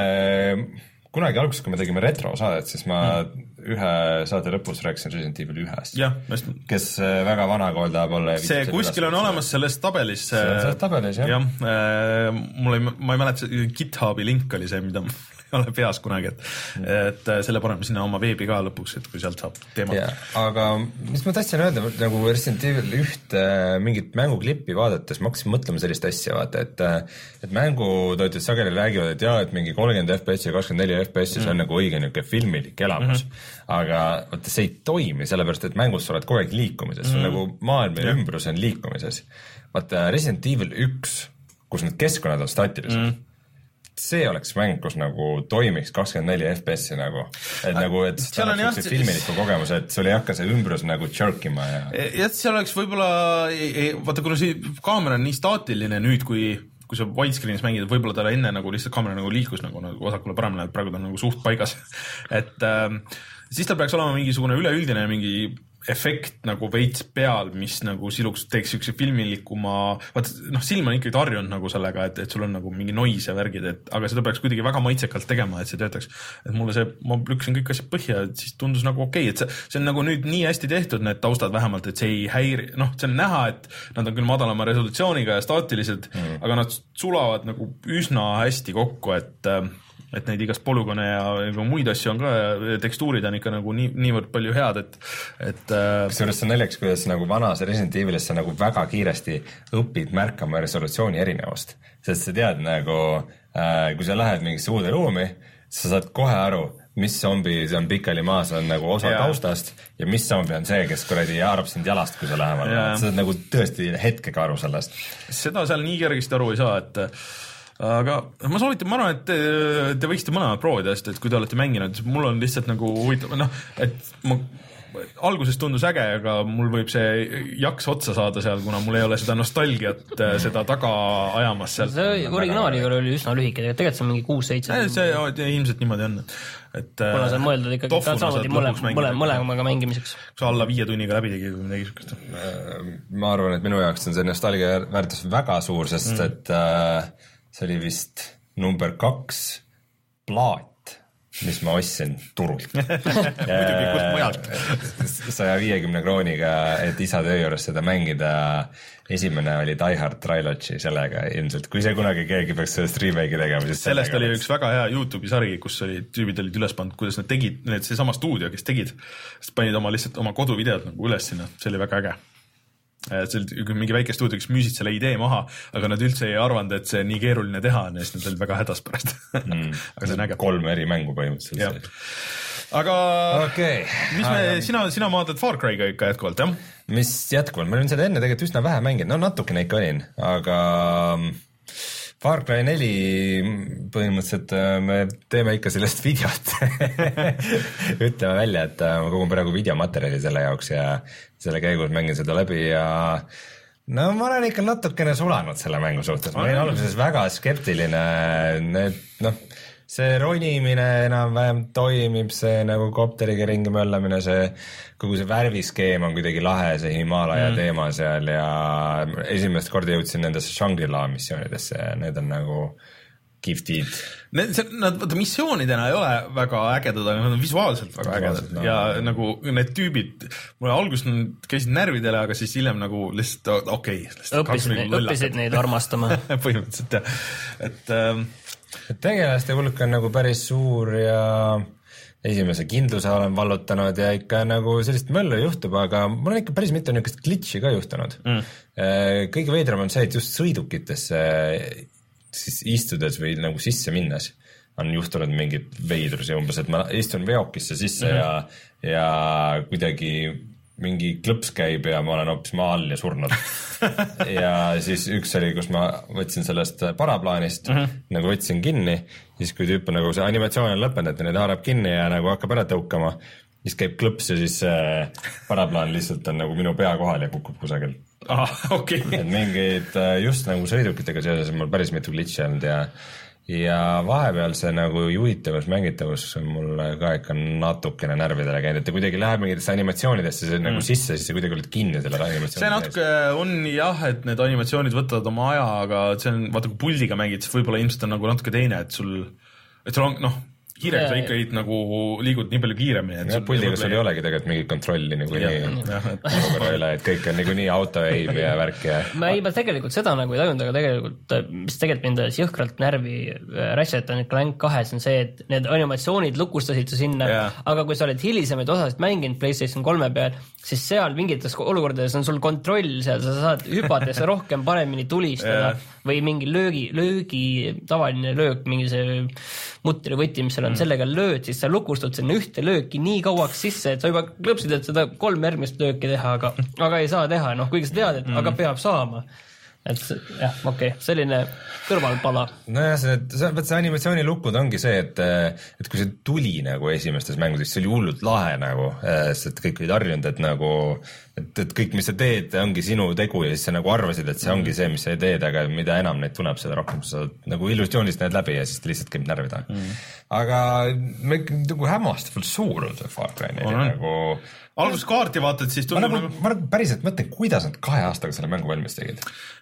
kunagi alguses, kui me tegime retro saadet, siis ma mm. ühe saate lõpus rääkisin Resident Evil ühest. Ja, just... kes väga vana kool tahab olla. See kuskil on olemas selles tabelis. See on selles tabelis, jah. jah äh, mul ei, ma ei mäleta, GitHubi link oli see, mida ole peas kunagi, et, et selle paneme sinna oma veebi ka lõpuks, et kui sealt saab teemat. Yeah, aga mis ma tahtsin öelda, nagu Resident Evil ühte mingit mänguklippi vaadates, ma hakkasin mõtlema sellist asja, vaata, et, et mängutootjad sageli räägivad, et jaa, et mingi kolmkümmend F P S ja kakskümmend neli F P S mm. see on nagu õige niuke filmilik elamus. Mm -hmm. Aga vaata, see ei toimi, sellepärast, et mängus sa oled kogu aeg liikumises, mm -hmm. nagu maailm ja ümbrus on liikumises. Vaata, Resident Evil üks, kus need keskkonnad on statilised, mm -hmm. see oleks mäng, kus nagu toimiks kakskümmend neli F P S nagu, et A, nagu, et see on jah, filmiliku kogemus, et sul ei hakka see ümbrus nagu jerkima ja jah, seal oleks võib-olla, vaata, kuna see kaamera on nii staatiline nüüd, kui kui sa widescreenis mängid, võib-olla talle enne nagu lihtsalt kaamera nagu liikus nagu, nagu vasakule paremale, et praegu ta on nagu suht paigas et äh, siis tal peaks olema mingisugune üleüldine mingi efekt nagu veits peal, mis nagu siluks teeks siukse filmilikuma, vaata, noh, silm on ikkagi harjunud nagu sellega, et, et sul on nagu mingi noise ja värgid, et aga seda peaks kuidagi väga maitsekalt tegema, et see töötaks. Et mulle see, ma lükkasin kõik asjad põhja, et siis tundus nagu okei, okay, et see, see on nagu nüüd nii hästi tehtud, need taustad vähemalt, et see ei häiri, noh, see on näha, et nad on küll madalama resolutsiooniga ja staatilised, mm. aga nad sulavad nagu üsna hästi kokku, et et neid igast polügoone ja nagu muid asju on ka ja tekstuurid on ikka nagu nii, niivõrd palju head, et, et kusjuures see on naljaks, kuidas nagu vanas Resident Evilis sa nagu väga kiiresti õpid märkama resolutsiooni erinevust, sest sa tead nagu, äh, kui sa lähed mingisse uude ruumi, sa saad kohe aru, mis zombi see on pikali maas, on nagu osa yeah. taustast ja mis zombi on see, kes kuradi haarab sind jalast, kui sa lähemal yeah. sa saad nagu tõesti hetkega aru sellest. Seda seal nii kergesti aru ei saa, et aga ma soovitan, ma arvan, et te, te võiksite mõlemad proovida, sest et kui te olete mänginud, mul on lihtsalt nagu huvitav, noh, et ma alguses tundus äge, aga mul võib see jaks otsa saada seal, kuna mul ei ole seda nostalgiat seda taga ajamas seal. See originaaliga oli üsna lühike, tegelikult see on mingi kuus-seitse. See ilmselt niimoodi on. Et, kuna see on mõeldud ikkagi samamoodi mõle, mõlemaga mängimiseks. Kui sa alla viie tunniga läbi tegi või midagi sükest? Ma arvan, et minu jaoks on see nostalgia väärtus väga suur, sest mm. et äh, see oli vist number kaks plaat, mis ma ostsin turult. Muidugi, kust mujalt. saja viiekümne krooniga, et isa töö juures seda mängida. Esimene oli Die Hard Trilogy sellega ilmselt. Kui see kunagi keegi peaks sellest remake'i tegema, siis sellest oli üks väga hea YouTube'i sari, kus oli, tüübid olid üles pandud, kuidas nad tegid, need see sama stuudio, kes tegid, siis panid oma lihtsalt oma koduvideod nagu üles sinna. See oli väga äge. See oli mingi väike stuudio, kes müüsid selle idee maha, aga nad üldse ei arvanud, et see nii keeruline teha on, ja siis nad olid väga hädas pärast. mm. aga see on äge. Kolm eri mängu põhimõtteliselt. Aga okay. mis me, aga... sina, sina maadad Far Cry'ga ikka jätkuvalt, jah? Mis jätkuvalt? Ma olin seda enne tegelikult üsna vähe mänginud, no natukene ikka olin, aga Far Cry neli põhimõtteliselt me teeme ikka sellest videot. Ütleme välja, et ma kogun praegu videomaterjali selle jaoks ja selle käigus mängin seda läbi ja no ma olen ikka natukene sulanud selle mängu suhtes. Ma olin alguses väga skeptiline, need, noh, see ronimine enam-vähem toimib, see nagu kopteriga ringi möllamine, see kogu see värviskeem on kuidagi lahe, see Himaalaja mm. teema seal ja esimest korda jõudsin nendesse Shangri-La missioonidesse ja need on nagu giftid. Need, nad, vaata, missioonidena ei ole väga ägedad, aga nad on visuaalselt väga ägedad no, ja no. Nagu need tüübid, mulle alguses käisid närvidele, aga siis hiljem nagu lihtsalt okei. Okay, õppisid, neid, õppisid neid armastama. Põhimõtteliselt, jah. Et, ähm, et tegelaste hulk on nagu päris suur ja esimese kindluse olen vallutanud ja ikka nagu sellist möllu juhtub, aga mul on ikka päris mitu niisugust glitchi ka juhtunud. Mm. Kõige veidram on see, et just sõidukitesse siis istudes või nagu sisse minnes on juhtunud mingid veidrusi umbes, et ma istun veokisse sisse mm-hmm. ja, ja kuidagi mingi klõps käib ja ma olen hoopis maa all ja surnud. ja siis üks oli, kus ma võtsin sellest paraplaanist, mm-hmm. nagu võtsin kinni, siis kui tüüp nagu see animatsioon on lõppenud, et nüüd haarab kinni ja nagu hakkab ära tõukama, siis käib klõps ja siis paraplaan lihtsalt on nagu minu pea kohal ja kukub kusagil. Aha, okei. Okay. Et mingid just nagu sõidukitega seoses on mul päris mitu glitchi olnud ja ja vahepeal see nagu juhitavus, mängitavus on mul ka ikka natukene närvidele käinud, et ta kuidagi läheb mingitesse animatsioonidesse see mm. nagu sisse, siis sa kuidagi oled kinni selle animatsioonidesse. See natuke on jah, et need animatsioonid võtavad oma aja, aga see on, vaata kui puldiga mängid, siis võib-olla ilmselt on nagu natuke teine, et sul, et sul on, noh, kiirega sa ikka ei nagu liigud nii palju kiiremini. Ja puldiga sul ei olegi tegelikult mingit kontrolli nagu nii üle, et kõik on nagu nii auto-aim ja värk ja... Ma ei, ma tegelikult seda nagu ei tajunud, aga tegelikult, mis tegelikult mind jõhkralt närvi rässet on Clank kahes on see, et need animatsioonid lukustasid sa sinna, yeah. aga kui sa oled hilisemaid osasid mänginud PlayStation kolme peal, siis seal mingites olukordades on sul kontroll seal, sa saad hüpates rohkem paremini tulistada yeah. või mingi löögi, löögi, tavaline löök, mingi see mutri võti, mis seal on, sellega lööd, siis sa lukustad sinna ühte lööki nii kauaks sisse, et sa juba klõpsid, et seda kolm järgmist lööki teha, aga, aga ei saa teha, noh, kuigi sa tead, et mm. aga peab saama. Et jah, okei, okay, selline kõrvalpala. No jah, see, see, see animatsioonilukud ongi see, et, et kui see tuli nagu esimestes mängudes, see oli hullult lahe nagu, sest et kõik olid harjunud, et nagu, et, et kõik, mis sa teed, ongi sinu tegu ja siis sa nagu arvasid, et see ongi see, mis sa teed, aga mida enam neid tunneb, seda rohkem sa nagu illusioonist näed läbi ja siis ta lihtsalt käib närvida. Mm. Aga me nagu hämmastavalt suur on see Far Cry neli nagu... Alguses kaarti vaatad, siis tundub... Ma, nagu, ma nagu päriselt mõtlen, kuidas nad kahe aastaga selle mängu valmis tegid.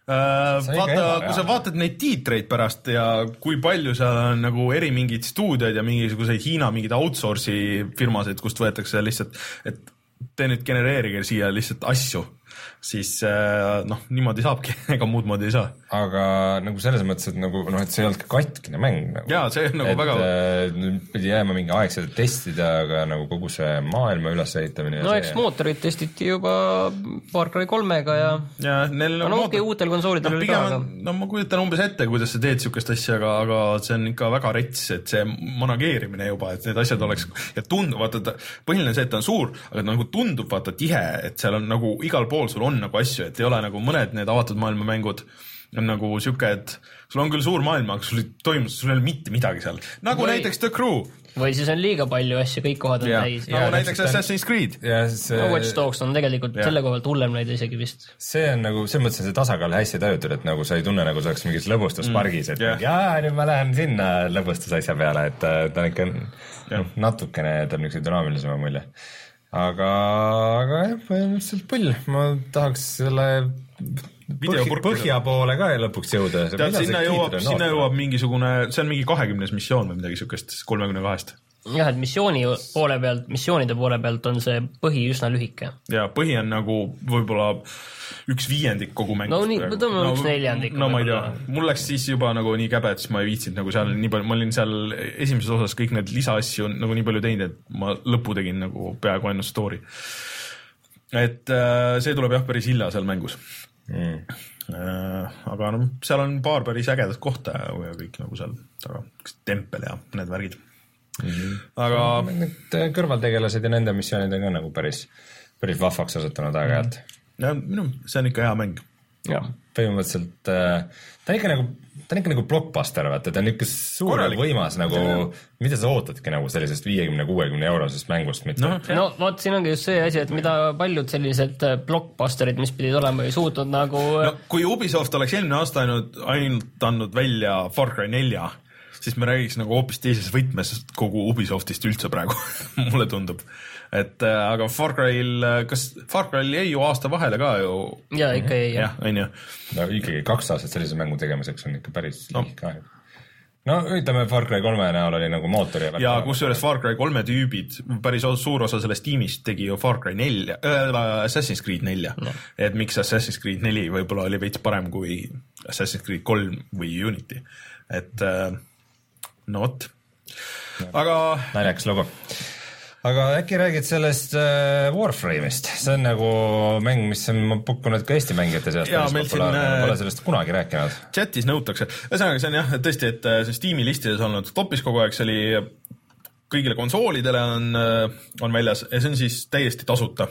Uh, vaata, kui sa vaatad neid tiitreid pärast ja kui palju seal on nagu eri mingid stuudiod ja mingisuguseid Hiina mingid outsource'i firmasid, kust võetakse lihtsalt, et te nüüd genereerige siia lihtsalt asju, siis noh, niimoodi saabki, ega muud moodi ei saa. Aga nagu selles mõttes, et nagu, noh, et see ei olnud ka katkine mäng. Nagu. Jaa, see on nagu et, väga... Et pidi jääma mingi aeg seda testida, aga nagu kogu see maailma ülesehitamine. No eks mootorid testiti juba Far Cry kolmega ja... Ja neil on no, mootor... uutel konsoolidel no, pigem, aga... no ma kujutan umbes ette, kuidas sa teed sükest asja, aga, aga see on ikka väga rets, et see manageerimine juba, et need asjad oleks... Ja tundub, vaata, põhiline see, et ta on suur, aga nagu tundub, vaata, tihe, et seal on nagu igal pool pool sul on nagu asju, et ei ole nagu mõned need avatud maailma mängud on nagu siuke, et sul on küll suur maailm, aga sul ei toimu, sul ei ole mitte midagi seal. Nagu või, näiteks The Crew. Või siis on liiga palju asju, kõik kohad on ja, täis. Nagu ja, näiteks Assassin's Creed. See... No, Watch Dogs on tegelikult ja. selle kohalt hullem näida isegi vist. See on nagu, see mõttes on see tasakaal hästi tajutud, et nagu sa ei tunne nagu sa oleks mingis lõbustuspargis, et mm. jaa, nüüd ma lähen sinna lõbustusasja peale, et ta on ikka ja. natukene, ta on niisuguse dünaamilisema mulje. Aga, aga jah, põhimõtteliselt pull. Ma tahaks selle... Põhi, põhja poole ka lõpuks jõuda. Tead, sinna jõuab, sinna jõuab mingisugune, see on mingi kahekümnes missioon või midagi sükest, kolmekümne kahest. Jah, et missiooni poole pealt, missioonide poole pealt on see põhi üsna lühike. Ja põhi on nagu võib-olla üks viiendik kogu mängust. No nii, võtame no, üks neljandik. No ma ei tea, mul läks siis juba nagu nii käbe, et siis ma ei viitsinud nagu seal nii palju, ma olin seal esimeses osas kõik need lisaasju nagu nii palju teinud, et ma lõpu tegin nagu peaaegu ainult story. Et äh, see tuleb jah päris hilja seal mängus. Mm. Äh, aga no, seal on paar päris ägedat kohta ja kõik nagu seal taga, tempel ja need värgid. Mm-hmm. Aga need kõrvaltegelased ja nende missioonid on nagu päris, päris vahvaks osutanud aeg-ajalt. Ja minu, see on ikka hea mäng. Ja, põhimõtteliselt äh, ta on ikka nagu ta on ikka nagu blockbuster, vaata, ta on ikka suur Korralik. võimas nagu, mida sa ootadki nagu sellisest viiekümne kuuekümne eurosest mängust mitte? No, no vaat siin ongi just see asi, et mida paljud sellised blockbusterid, mis pidid olema ei suutnud nagu no, kui Ubisoft oleks eelmine aasta ainult, ainult andnud välja Far Cry nelja, siis me räägiks nagu hoopis teises võtmes kogu Ubisoftist üldse praegu mulle tundub. Et äh, aga Far Cry'l, kas Far Cry'l jäi ju aasta vahele ka ju? Jaa, ikka jäi, jah. On ju. No ikkagi kaks aastat sellise mängu tegemiseks on ikka päris no. liik aeg. No ütleme, Far Cry kolme näol oli nagu mootori ja kus üles Far Cry kolme tüübid, päris suur osa sellest tiimist tegi ju Far Cry nelja, äh, Assassin's Creed nelja. No. Et miks Assassin's Creed neli võib-olla oli veits parem kui Assassin's Creed kolm või Unity. Et äh, no vot. Aga... Naljakas logo. Aga äkki räägid sellest äh, Warframe'ist, see on nagu mäng, mis on pakkunud ka Eesti mängijate seast ja, meil siin äh, pole sellest kunagi rääkinud. Chatis nõutakse, ühesõnaga see on jah, tõesti, et see Steam'i listides olnud topis kogu aeg, see oli kõigile konsoolidele on, on väljas ja see on siis täiesti tasuta.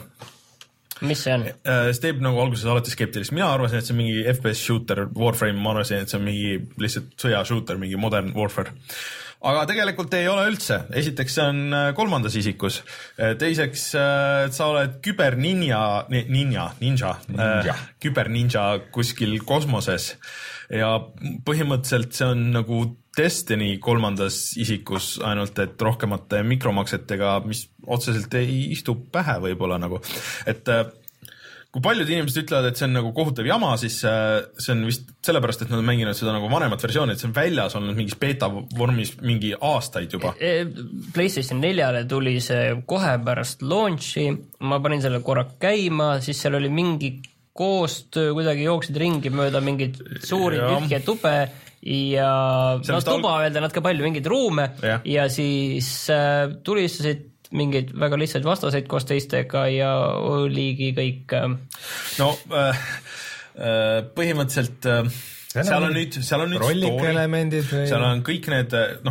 Mis see on? See teeb nagu alguses alati skeptilist, mina arvasin, et see on mingi F P S shooter, Warframe, ma arvasin, et see on mingi lihtsalt sõja shooter, mingi modern warfare. Aga tegelikult ei ole üldse. Esiteks see on kolmandas isikus. Teiseks sa oled küberninja, ninja, ninja, ninja. küberninja kuskil kosmoses ja põhimõtteliselt see on nagu Destiny kolmandas isikus ainult, et rohkemate mikromaksetega, mis otseselt ei istu pähe võib-olla nagu, et kui paljud inimesed ütlevad, et see on nagu kohutav jama, siis see on vist sellepärast, et nad on mänginud seda nagu vanemat versiooni, et see on väljas olnud mingis beta vormis mingi aastaid juba. PlayStation neljale tuli see kohe pärast launchi, ma panin selle korra käima, siis seal oli mingi koostöö, kuidagi jooksid ringi mööda mingid suuri tühje tube ja no, tuba al... öelda natuke palju, mingeid ruume ja, ja siis äh, tulistasid mingeid väga lihtsaid vastaseid koos teistega ja oligi kõik. No äh, põhimõtteliselt äh, seal on nüüd, seal on nüüd story, seal on kõik need, noh,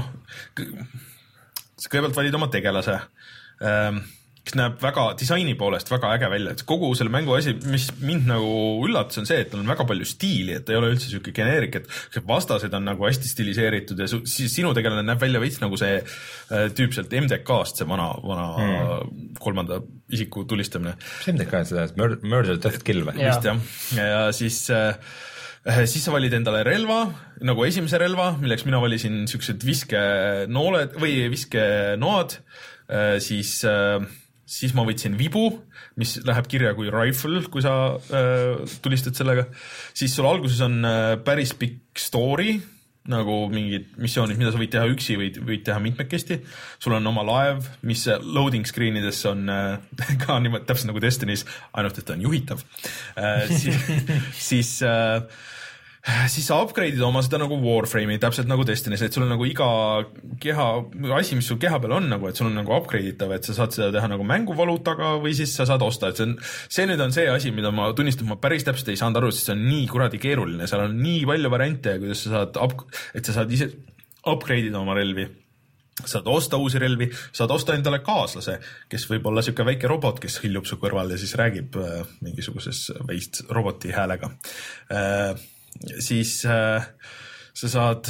sa kõigepealt valid oma tegelase, äh, kes näeb väga disaini poolest väga äge välja, et kogu selle mängu asi, mis mind nagu üllatus on see, et on väga palju stiili, et ei ole üldse siuke geneerik, et vastased on nagu hästi stiliseeritud ja su, sinu tegelane näeb välja veits nagu see äh, tüüp sealt M D K-st, see vana, vana hmm. kolmanda isiku tulistamine. Mis M D K-st seda, et murder, murder, death, kill või? Vist jah, ja siis äh, siis sa valid endale relva, nagu esimese relva, milleks mina valisin siuksed viskenooled või viskenoad, äh, siis äh, siis ma võtsin vibu, mis läheb kirja kui rifle, kui sa äh, tulistad sellega. Siis sul alguses on äh, päris pikk story, nagu mingid missioonid, mida sa võid teha üksi või võid teha mitmekesti. Sul on oma laev, mis loading screenides on äh, ka niimoodi täpselt nagu Destiny's, ainult et ta on juhitav. Äh, siis siis äh, siis sa upgrade'id oma seda nagu Warframe'i, täpselt nagu Destiny's, et sul on nagu iga keha, asi, mis sul keha peal on nagu, et sul on nagu upgrade'itav, et sa saad seda teha nagu mänguvaluutaga või siis sa saad osta, et see on, see nüüd on see asi, mida ma tunnistan, ma päris täpselt ei saanud aru, sest see on nii kuradi keeruline, seal on nii palju variante, kuidas sa saad, up, et sa saad ise upgrade'ida oma relvi. saad osta uusi relvi, saad osta endale kaaslase, kes võib olla siuke väike robot, kes hiljub su kõrval ja siis räägib äh, mingisuguses veist roboti häälega. Äh, siis äh, sa saad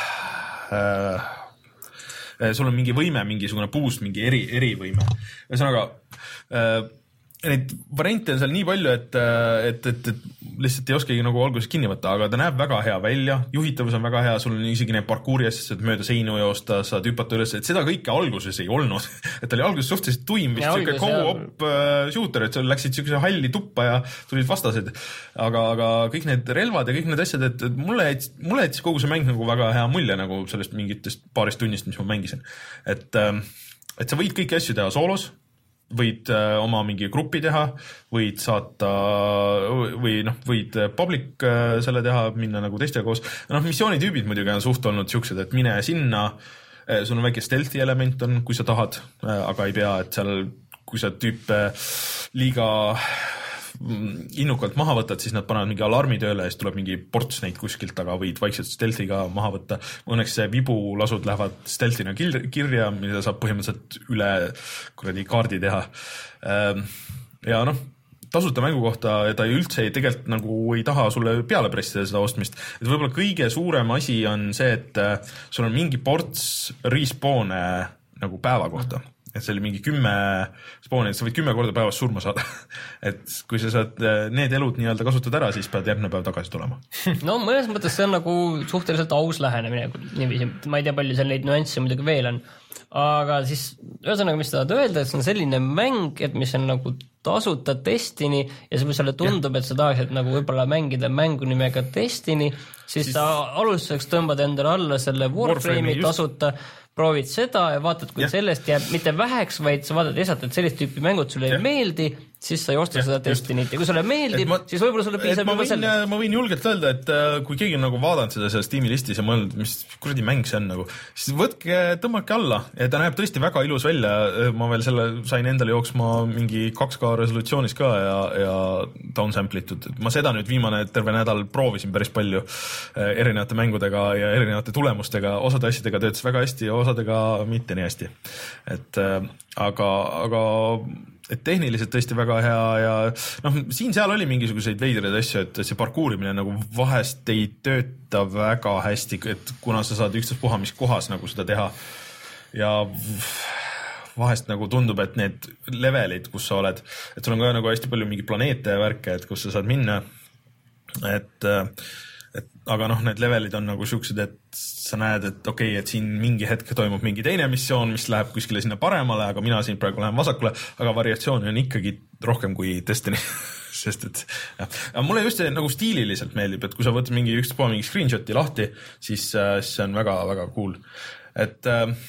äh, sul on mingi võime, mingisugune boost, mingi eri, erivõime. Ühesõnaga, äh, neid variante on seal nii palju, et, et, et, et lihtsalt ei oskagi nagu alguses kinni võtta, aga ta näeb väga hea välja, juhitavus on väga hea, sul on isegi need parkuuri asjad, mööda seinu joosta, saad hüpata üles, et seda kõike alguses ei olnud. Et ta oli alguses suhteliselt tuim, vist siuke co-op shooter, et sul läksid siukse halli tuppa ja tulid vastased. Aga, aga kõik need relvad ja kõik need asjad, et, et mulle jättis, mulle jättis kogu see mäng nagu väga hea mulje nagu sellest mingitest paarist tunnist, mis ma mängisin. Et, et sa võid kõiki asju teha soolos, võid äh, oma mingi gruppi teha, võid saata või noh, võid public äh, selle teha, minna nagu teistega koos. Noh, missioonitüübid muidugi on suht olnud siuksed, et mine sinna, äh, sul on väike stealthi element on, kui sa tahad, äh, aga ei pea, et seal, kui sa tüüpe liiga innukalt maha võtad, siis nad panevad mingi alarmi tööle ja siis tuleb mingi ports neid kuskilt, aga võid vaikselt stealthiga maha võtta. Õnneks see vibulasud lähevad stealthina kirja, mida saab põhimõtteliselt üle kuradi kaardi teha. Ja noh, tasuta mängu kohta ta üldse ei, tegelikult nagu ei taha sulle peale pressida seda ostmist. Et võib-olla kõige suurem asi on see, et sul on mingi ports respawn'e nagu päeva kohta. Et see oli mingi kümme spooni, et sa võid kümme korda päevas surma saada. Et kui sa saad need elud nii-öelda kasutada ära, siis pead järgmine päev tagasi tulema. No mõnes mõttes see on nagu suhteliselt aus lähenemine. Niiviisi. Ma ei tea, palju seal neid nüansse muidugi veel on. Aga siis, ühesõnaga, mis tahad öelda, et see on selline mäng, et mis on nagu tasuta Destiny ja see, mis sulle tundub, et sa tahaksid nagu võib-olla mängida mängu nimega Destiny, siis, siis... sa alustuseks tõmbad endale alla selle Warframe'i tasuta, proovid seda ja vaatad, kui ja. Sellest jääb mitte väheks, vaid sa vaatad esat, et sellist tüüpi mängud sulle ja. Ei meeldi, siis sa ei osta ja, seda Destinit ja kui sulle meeldib, ma, siis võib-olla sulle piisab juba selle. Ma võin julgelt öelda, et uh, kui keegi on nagu vaadanud seda selles Steam'i listis ja mõelnud, mis kuradi mäng see on nagu, siis võtke, tõmmake alla ja ta näeb tõesti väga ilus välja. Ma veel selle sain endale jooksma mingi kaks K resolutsioonis ka ja, ja downsamplitud. Ma seda nüüd viimane terve nädal proovisin päris palju erinevate mängudega ja erinevate tulemustega, osade asjadega töötas väga hästi ja osadega mitte nii hästi. Et uh, aga, aga et tehniliselt tõesti väga hea ja noh, siin-seal oli mingisuguseid veidraid asju, et see parkuurimine nagu vahest ei tööta väga hästi, et kuna sa saad ükstaspuha mis kohas nagu seda teha ja vahest nagu tundub, et need levelid, kus sa oled, et sul on ka nagu hästi palju mingi planeete ja värke, et kus sa saad minna, et et aga noh, need levelid on nagu siuksed, et sa näed, et okei, okay, et siin mingi hetk toimub mingi teine missioon, mis läheb kuskile sinna paremale, aga mina siin praegu lähen vasakule, aga variatsiooni on ikkagi rohkem kui Destiny. Sest et jah, aga mulle just see nagu stiililiselt meeldib, et kui sa võtad mingi ükstaspuha mingi screenshoti lahti, siis see on väga-väga cool. Et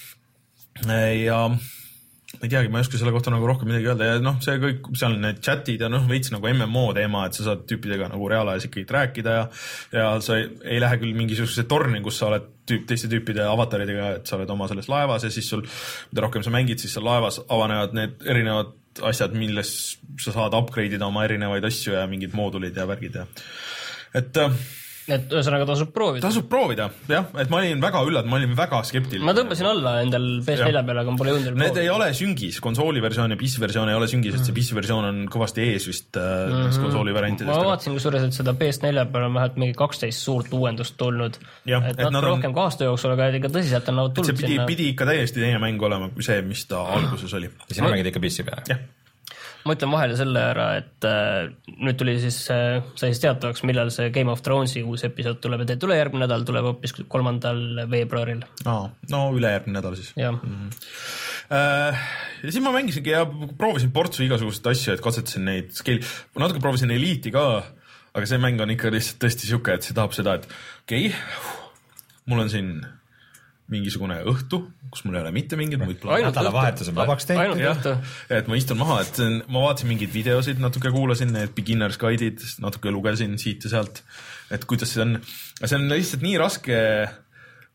ja ma ei teagi, ma ei oska selle kohta nagu rohkem midagi öelda ja noh, see kõik, seal on need chatid ja noh, veits nagu M M O teema, et sa saad tüüpidega nagu reaalajas ikkagi rääkida ja, ja sa ei, ei lähe küll mingisuguse torni, kus sa oled tüüp, teiste tüüpide avataridega, et sa oled oma selles laevas ja siis sul, mida rohkem sa mängid, siis seal laevas avanevad need erinevad asjad, milles sa saad upgrade'ida oma erinevaid asju ja mingid moodulid ja värgid ja et et ühesõnaga tasub proovida. Tasub proovida, jah, et ma olin väga üllad, ma olin väga skeptiline. Ma tõmbasin alla endal P S neli peale, aga ma pole jõudnud proovida. Need ei ole süngis, konsooli versioon ja P C versioon ei ole süngis, et see P C versioon on kõvasti ees vist mm -hmm. konsooli variantidest. Ma vaatasin kusjuures, et seda P S neli peale on vähemalt mingi kaksteist suurt uuendust tulnud. Ja, et, et nad rohkem on... ka aasta jooksul, aga ikka tõsiselt on nad tulnud see pidi, sinna. Pidi ikka täiesti teine mäng olema kui see, mis ta alguses oli. Ja sina mängid ikka P C peale? Jah. Ma ütlen vahele selle ära, et äh, nüüd tuli siis, äh, sai siis teatavaks, millal see Game of Thronesi uus episood tuleb, et ei tule järgmine nädal, tuleb hoopis kolmandal veebruaril. Aa, no ülejärgmine nädal siis. Jah. Mm-hmm. Äh, ja siis ma mängisingi ja proovisin portsu igasuguseid asju, et katsetasin neid scale, natuke proovisin Elite'i ka, aga see mäng on ikka lihtsalt tõesti siuke, et see tahab seda, et okei, okay, mul on siin mingisugune õhtu, kus mul ei ole mitte mingid muid plaane. Nädalavahetus on vabaks teinud. Ja, et ma istun maha, et ma vaatasin mingeid videosid, natuke kuulasin need beginner's guide'id, natuke lugesin siit ja sealt, et kuidas see on. See on lihtsalt nii raske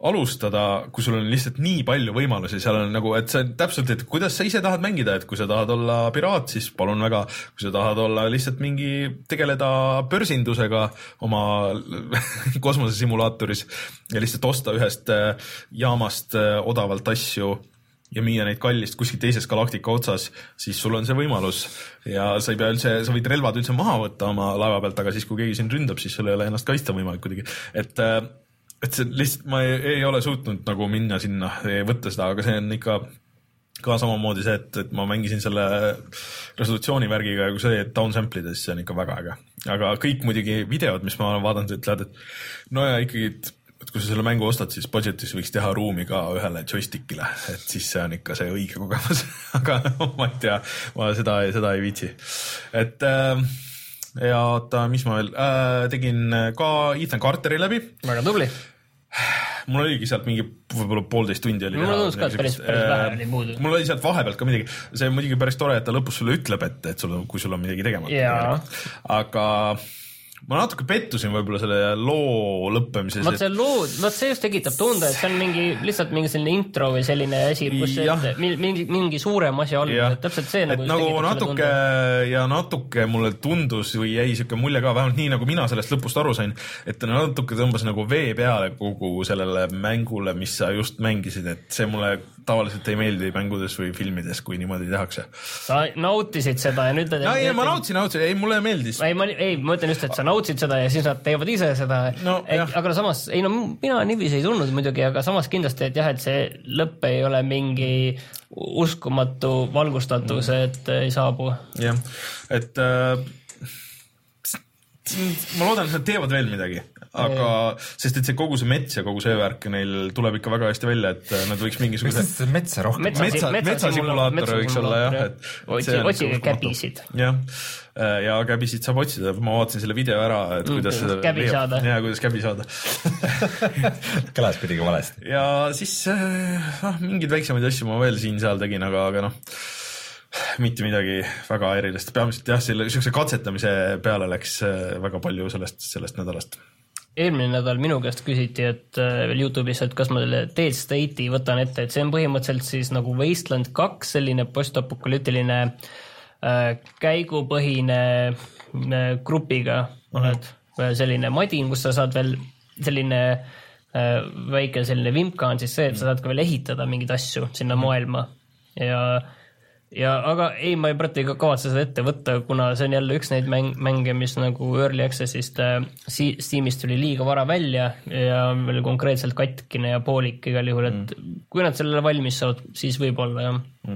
alustada, kui sul on lihtsalt nii palju võimalusi, seal on nagu, et see on täpselt, et kuidas sa ise tahad mängida, et kui sa tahad olla piraat, siis palun väga, kui sa tahad olla lihtsalt mingi, tegeleda börsindusega oma kosmosesimulaatoris ja lihtsalt osta ühest jaamast odavalt asju ja müüa neid kallist kuskil teises galaktika otsas, siis sul on see võimalus ja sa ei pea üldse, sa võid relvad üldse maha võtta oma laeva pealt, aga siis kui keegi sind ründab, siis sul ei ole ennast kaitsta võimalik kuidagi, et et see lihtsalt, ma ei, ei ole suutnud nagu minna sinna, võtta seda, aga see on ikka ka samamoodi see, et, et ma mängisin selle resolutsiooni värgiga ja kui see downsample'ides, see on ikka väga äge. Aga kõik muidugi videod, mis ma olen vaadanud, ütlevad, et no ja ikkagi, et kui sa selle mängu ostad, siis budgetis võiks teha ruumi ka ühele joystickile, et siis see on ikka see õige kogemus. Aga ma ei tea, ma seda, seda ei viitsi. Et äh, ja oota, mis ma veel äh, tegin ka Ethan Carteri läbi. Väga tubli. Mul oligi sealt mingi võib-olla poolteist tundi oli. Mul tundus ka, et päris, päris vähe oli puudu. Mul oli sealt vahepealt ka midagi. See on muidugi päris tore, et ta lõpus sulle ütleb, et, et sul, kui sul on midagi tegemata. Yeah. Aga ma natuke pettusin võib-olla selle loo lõppemises. Vaat see loo, vaat see just tekitab tunde, et see on mingi, lihtsalt mingi selline intro või selline asi, kus et, mingi, mingi suurem asi all, et täpselt see nagu, nagu natuke ja natuke mulle tundus või jäi siuke mulje ka, vähemalt nii nagu mina sellest lõpust aru sain, et ta natuke tõmbas nagu vee peale kogu sellele mängule, mis sa just mängisid, et see mulle tavaliselt ei meeldi mängudes või filmides, kui niimoodi tehakse. Sa nautisid seda ja nüüd... No, ei, ma nautisin, nautisin, ei, mulle meeldis. Ei, ma, ei, ma mõtlen just, et sa nautsid seda ja siis nad teevad ise seda. No, et, aga samas, ei no mina niiviisi ei tulnud muidugi, aga samas kindlasti, et jah, et see lõpp ei ole mingi uskumatu valgustatus, et ei saabu. Jah, et äh, ma loodan, et nad teevad veel midagi. Aga, sest et see kogu see mets ja kogu see värk neil tuleb ikka väga hästi välja, et nad võiks mingisuguse... Miks see metsa rohkem? Metsa, metsasimulaator võiks olla, jah. Otsige käbisid. Jah, ja käbisid saab otsida. Ma vaatasin selle video ära, et kuidas mm, käbi leiab. Saada. Ja, kuidas käbi saada. Kõlas kuidagi valesti. Ja siis noh, mingid väiksemaid asju ma veel siin-seal tegin, aga, aga noh, mitte midagi väga erilist. Peamiselt jah, selle siukse katsetamise peale läks väga palju sellest, sellest nädalast. Eelmine nädal minu käest küsiti, et veel YouTube'is, et kas ma selle Dead State'i võtan ette, et see on põhimõtteliselt siis nagu Wasteland kaks, selline postapokalyptiline äh, käigupõhine äh, grupiga oled mm-hmm. selline madin, kus sa saad veel selline äh, väike selline vimka on siis see, et sa saad ka veel ehitada mingeid asju sinna mm-hmm. maailma ja Ja, aga ei, ma ei proti ka kavatse seda ette võtta, kuna see on jälle üks neid mäng, mänge, mis nagu Early Access'ist äh, Steamist tuli liiga vara välja ja veel konkreetselt katkine ja poolik igal juhul, et mm. kui nad sellele valmis saavad, siis võib-olla jah. Mm.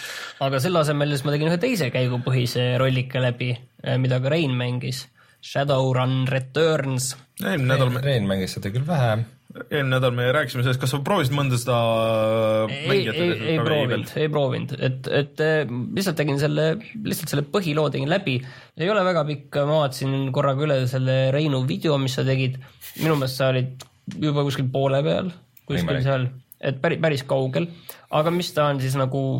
Aga selle asemel ma tegin ühe teise käigupõhise rollika läbi, mida ka Rein mängis. Shadowrun Returns. Eelmine nädal me... Rein mängis seda küll vähe. Eelmine nädal me rääkisime sellest, kas sa proovisid mõnda seda mängijat? Ei, ei, ei proovinud, ei proovinud, et, et lihtsalt tegin selle, lihtsalt selle põhiloo tegin läbi. Ei ole väga pikk, ma vaatasin korraga üle selle Reinu video, mis sa tegid. Minu meelest sa olid juba kuskil poole peal, kuskil seal, et päris, päris kaugel. Aga mis ta on siis nagu,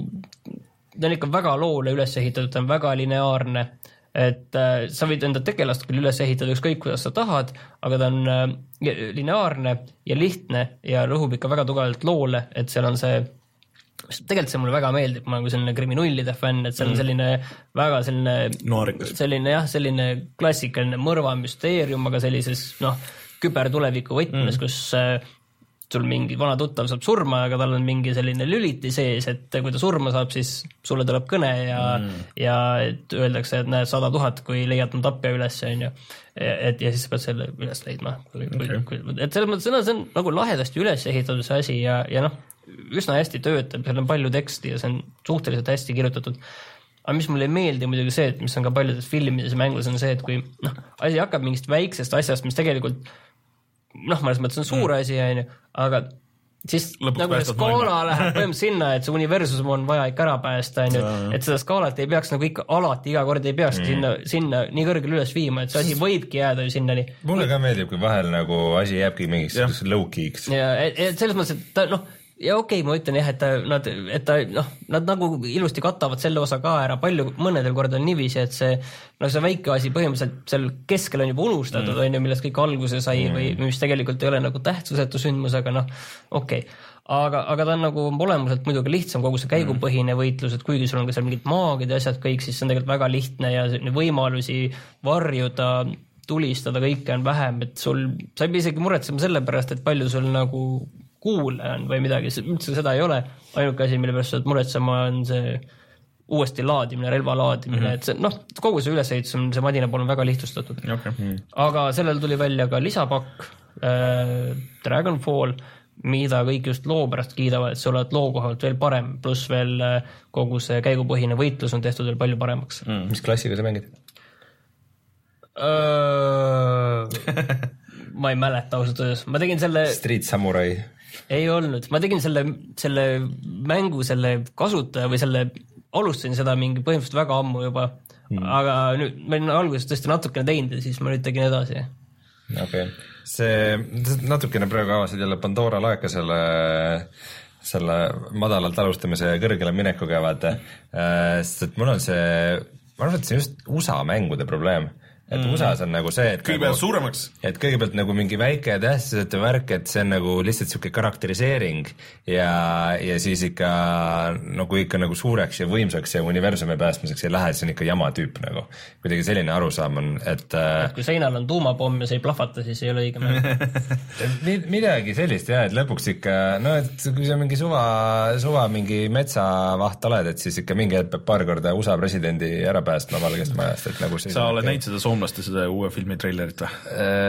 ta on ikka väga loole üles ehitatud, ta on väga lineaarne. Et äh, sa võid enda tegelast küll üles ehitada ükskõik, kuidas sa tahad, aga ta on äh, lineaarne ja lihtne ja rõhub ikka väga tugevalt loole, et seal on see, tegelikult see mulle väga meeldib, ma olen selline kriminullide fänn, et seal on selline väga selline, Noarikas. selline jah, selline klassikaline mõrvamüsteerium, aga sellises noh, kübertuleviku võtmes, mm. kus äh, sul mingi vana tuttav saab surma, aga tal on mingi selline lüliti sees, et kui ta surma saab, siis sulle tuleb kõne ja, mm. ja et öeldakse, et näed sada tuhat, kui leiad on tapja üles, on ju. Et, ja siis sa pead selle üles leidma. Okay. Et selles mõttes, see on nagu lahedasti üles ehitatud see asi ja, ja noh, üsna hästi töötab, seal on palju teksti ja see on suhteliselt hästi kirjutatud. Aga mis mulle ei meeldi muidugi see, et mis on ka paljudes filmides ja mängus on see, et kui noh, asi hakkab mingist väiksest asjast, mis tegelikult noh, ma mõttes on suur asi, mm. aga siis lõpuks nagu skaala läheb põhimõtteliselt sinna, et see universum on vaja ikka ära päästa, et seda skaalat ei peaks nagu ikka alati iga kord ei peaks mm. sinna, sinna nii kõrgel üles viima, et see asi võibki jääda ju sinnani. Mulle ka meeldib, kui vahel nagu asi jääbki mingiks low-key'ks. Ja et selles mõttes, et ta, noh, ja okei okay,, ma ütlen jah, et ta, nad, et ta, noh, nad nagu ilusti katavad selle osa ka ära, palju mõnedel kordadel niiviisi, et see, no see väike asi põhimõtteliselt seal keskel on juba unustatud, mm. on ju, millest kõik alguse sai mm. või mis tegelikult ei ole nagu tähtsusetu sündmus, aga noh, okei okay. aga, aga ta on nagu olemuselt muidugi lihtsam kogu see käigupõhine võitlus, et kuigi sul on ka seal mingid maagid ja asjad kõik, siis see on tegelikult väga lihtne ja võimalusi varjuda, tulistada, kõike on vähem, et sul, sa ei pea isegi muretsema selle pärast, et palju sul nagu kuule on või midagi, üldse seda ei ole. Ainuke asi, mille pärast sa muretsema on see uuesti laadimine, relva laadimine, mm -hmm. et see, noh, kogu see ülesehitus on, see madina pool on väga lihtsustatud. Okay. Mm. Aga sellel tuli välja ka lisapakk äh, Dragonfall, mida kõik just loo pärast kiidavad, et sa oled loo kohalt veel parem, pluss veel äh, kogu see käigupõhine võitlus on tehtud veel palju paremaks. Mm. Mis klassiga sa mängid? ma ei mäleta ausalt öeldes, ma tegin selle Street Samurai ei olnud, ma tegin selle, selle mängu, selle kasutaja või selle, alustasin seda mingi põhimõtteliselt väga ammu juba, mm. aga nüüd ma olin alguses tõesti natukene teinud ja siis ma nüüd tegin edasi. Okei, okay. see natukene praegu avasid jälle Pandora laeka selle selle madalalt alustamise ja kõrgele minekuga vaata, sest et mul on see, ma arvan, et see just U S A mängude probleem. Et U S A-s on nagu see, et kõigepealt nagu, suuremaks. Et kõigepealt nagu mingi väike tähtsusete värk, et see on nagu lihtsalt siuke karakteriseering ja, ja siis ikka no kui ikka nagu suureks ja võimsaks ja universumi päästmiseks ei lähe, see on ikka jama tüüp nagu. Kuidagi selline arusaam on, et... et kui seinal on tuumapomm ja see ei plahvata, siis ei ole õige mäng. Midagi sellist jah, et lõpuks ikka, no et kui sa mingi suva, suva mingi metsavaht oled, et siis ikka mingi hetk peab paar korda U S A presidendi ära päästma valgest majast, et nagu see... Sa oled näinud seda soom laste seda uue filmi trailerit või?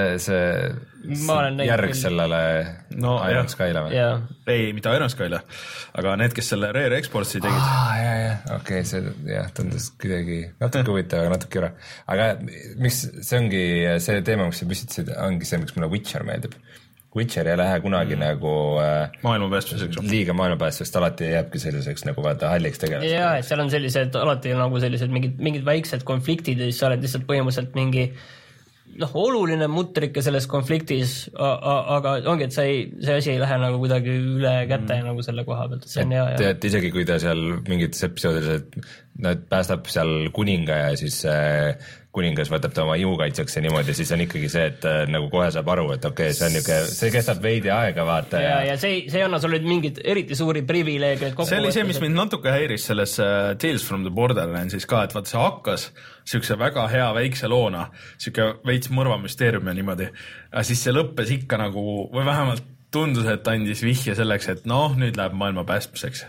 See, see järg sellele no, Iron Skyle või? Yeah. Ei, mitte Iron Skyle, aga need, kes selle Rare Exportsi tegid. Ah, jah, jah, okei, okay, see jah, tundus kuidagi natuke huvitav, aga natuke üle. Aga miks see ongi see teema, mis sa püstitasid, ongi see, miks mulle Witcher meeldib. Witcher ei lähe kunagi mm. nagu äh, maailmapäästuseks. Liiga maailmapäästuseks, alati jääbki selliseks nagu vaata halliks tegelast. Jaa, et seal on sellised, alati nagu sellised mingid, mingid väiksed konfliktid ja siis sa oled lihtsalt põhimõtteliselt mingi noh, oluline mutrike selles konfliktis, aga ongi, et see, ei, see asi ei lähe nagu kuidagi üle käte mm. nagu selle koha pealt, et see on hea. Et, et isegi kui ta seal mingites episoodides, et nad päästab seal kuninga ja siis äh, kuningas võtab ta oma imukaitseks ja niimoodi, siis on ikkagi see, et äh, nagu kohe saab aru, et okei okay,, see on niuke, see kestab veidi aega, vaata. Ja, ja, ja see, see anna sulle mingid eriti suuri privileege. See oli see, mis mind natuke häiris selles uh, Tales from the Borderlandsis ka, et vaata see hakkas siukse väga hea väikse loona, siuke veits mõrvamüsteerium ja niimoodi, aga siis see lõppes ikka nagu, või vähemalt tundus, et andis vihje selleks, et noh, nüüd läheb maailma päästmiseks.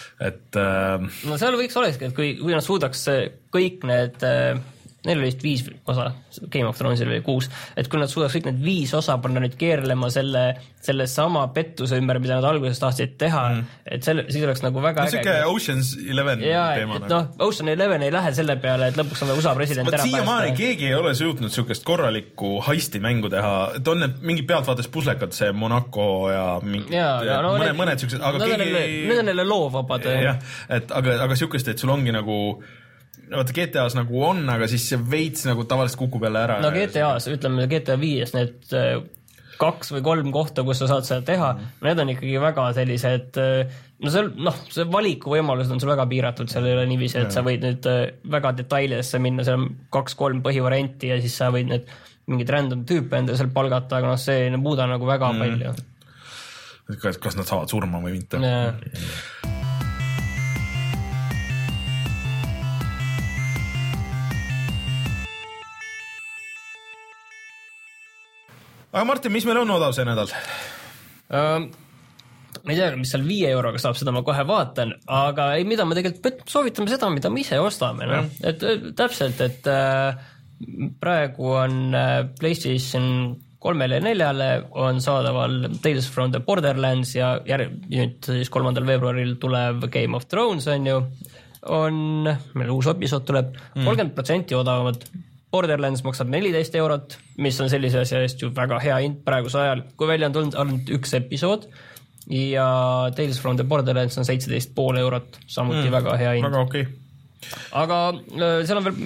Et uh... no seal võiks olekski, et kui, kui nad suudaks kõik need uh... neil oli vist viis osa, Game of Thronesil oli kuus, et kui nad suudaks kõik need viis osa panna nüüd keerlema selle, selle sama pettuse ümber, mida nad alguses tahtsid teha, mm. et selle, siis oleks nagu väga no, äge. No Ocean's Eleven ja, teema. Et, noh, Ocean Eleven ei lähe selle peale, et lõpuks on U S A president ära päästa. Siiamaani keegi ei ole suutnud sukest korralikku heisti mängu teha, et on need mingi pealtvaates puslekad, see Monaco ja, mingi, ja, ja no, mõned, mõned siuksed, aga need keegi... Need on neile loovabad. jah, et aga, aga sukest, et sul ongi nagu vaata G T A-s nagu on, aga siis see veits nagu tavaliselt kukub jälle ära. No G T A-s, ütleme G T A viies need kaks või kolm kohta, kus sa saad seda teha, mm. need on ikkagi väga sellised, no see, noh, see valikuvõimalused on sul väga piiratud, seal ei ole niiviisi, et ja. Sa võid nüüd väga detailidesse minna, seal on kaks-kolm põhivarianti ja siis sa võid need mingid random tüüpe enda seal palgata, aga noh, see ei muuda nagu väga mm. palju. Kas, kas nad saavad surma või mitte? Aga Martin, mis meil on odav see nädal? Uh, ma ei tea, mis seal viie euroga saab, seda ma kohe vaatan, aga ei, mida me tegelikult soovitame seda, mida me ise ostame. No? Et, täpselt, et uh, praegu on uh, PlayStation kolmele ja neljale on saadaval Tales from the Borderlands ja järg, nüüd siis kolmandal veebruaril tulev Game of Thrones on ju, on, meil uus episood tuleb, kolmkümmend protsenti odavamad. Borderlands maksab neliteist eurot, mis on sellise asja eest ju väga hea hind praeguse ajal, kui välja on tulnud ainult üks episood ja Tales from the Borderlands on seitseteist pool eurot, samuti mm, väga hea hind. Väga okei okay. Aga seal on veel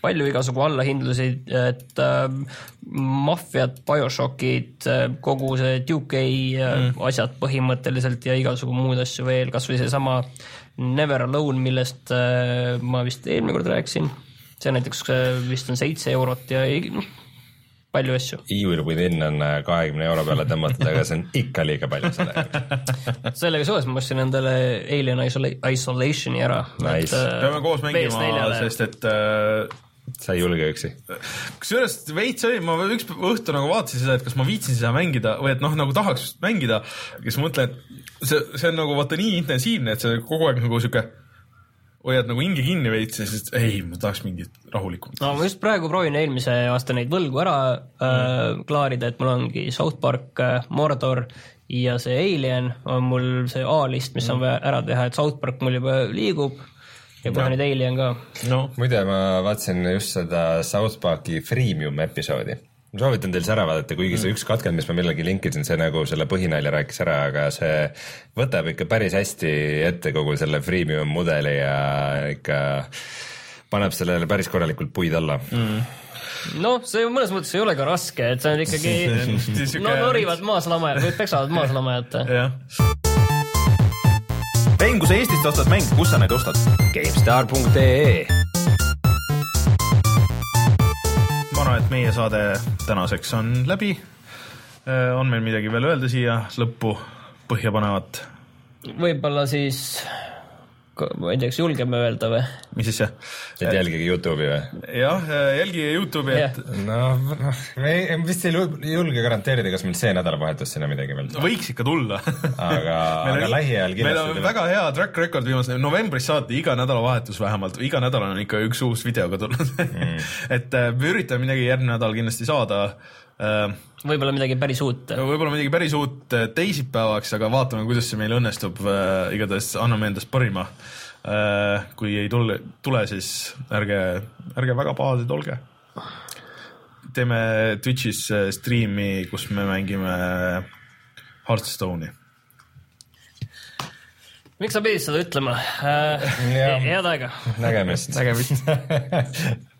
palju igasugu allahindlusi, et äh, Mafiat, Bioshockid, kogu see Duke A mm. asjad põhimõtteliselt ja igasugu muud asju veel, kas või see sama Never Alone, millest äh, ma vist eelmine kord rääkisin, see näiteks äh, vist on seitse eurot ja noh, palju asju. Evil Within on kahekümne euro peale tõmmatud, aga see on ikka liiga palju selle. Sellega suhes ma ostsin endale Alien Isola- Isolationi ära. Nice. Et, peame koos mängima, sest et äh, sa ei julge üksi. Kusjuures veits oli, ma üks õhtu nagu vaatasin seda, et kas ma viitsin seda mängida või et noh, nagu tahaks mängida, kes mõtlen, et see, see on nagu vaata nii intensiivne, et see kogu aeg nagu siuke hoiad nagu hinge kinni veits, sest ei, ma tahaks mingit rahulikum. No ma just praegu proovin eelmise aasta neid võlgu ära mm. äh, klaarida, et mul ongi South Park, Mordor ja see Alien on mul see A-list, mis mm. on vaja ära teha, et South Park mul juba liigub ja kohe nüüd Alien ka. No. Muide, ma vaatasin just seda South Parki freemium episoodi. Ma soovitan teil see ära vaadata, kuigi see üks katkend, mis ma millegi linkisin, see nagu selle põhinalja rääkis ära, aga see võtab ikka päris hästi ette kogu selle freemium mudeli ja ikka paneb sellele päris korralikult puid alla. Mm. No see mõnes mõttes ei ole ka raske, et see on ikkagi no norivad maas lamajad või peksavad maas lamajad. Mäng, kui sa Eestist ostad mäng, kus sa neid ostad? GameStar punkt ee Ma arvan, et meie saade tänaseks on läbi. On meil midagi veel öelda siia lõppu põhjapanevat? Võib-olla siis, ma ei tea, kas julgeme öelda või? Mis siis see? Et jälgige YouTube'i või? Jah, jälgige YouTube'i, et... No, me vist ei julge garanteerida, kas meil see nädalavahetus sinna midagi veel. Võiks ikka tulla. Aga, aga lähiajal kindlasti. Meil on väga hea track record viimast novembris saati iga nädalavahetus vähemalt. Iga nädal on ikka üks uus videoga tulnud. Mm. Et me üritame midagi järgmine nädal kindlasti saada. Võib-olla midagi päris uut. Võib-olla midagi päris uut teisipäevaks, aga vaatame, kuidas see meil õnnestub. Igatahes anname endast parima. Kui ei tule, tule siis ärge, ärge väga pahased olge. Teeme Twitchis streami, kus me mängime Hearthstone'i. Miks sa pidid seda ütlema? Head aega. Nägemist. Nägemist.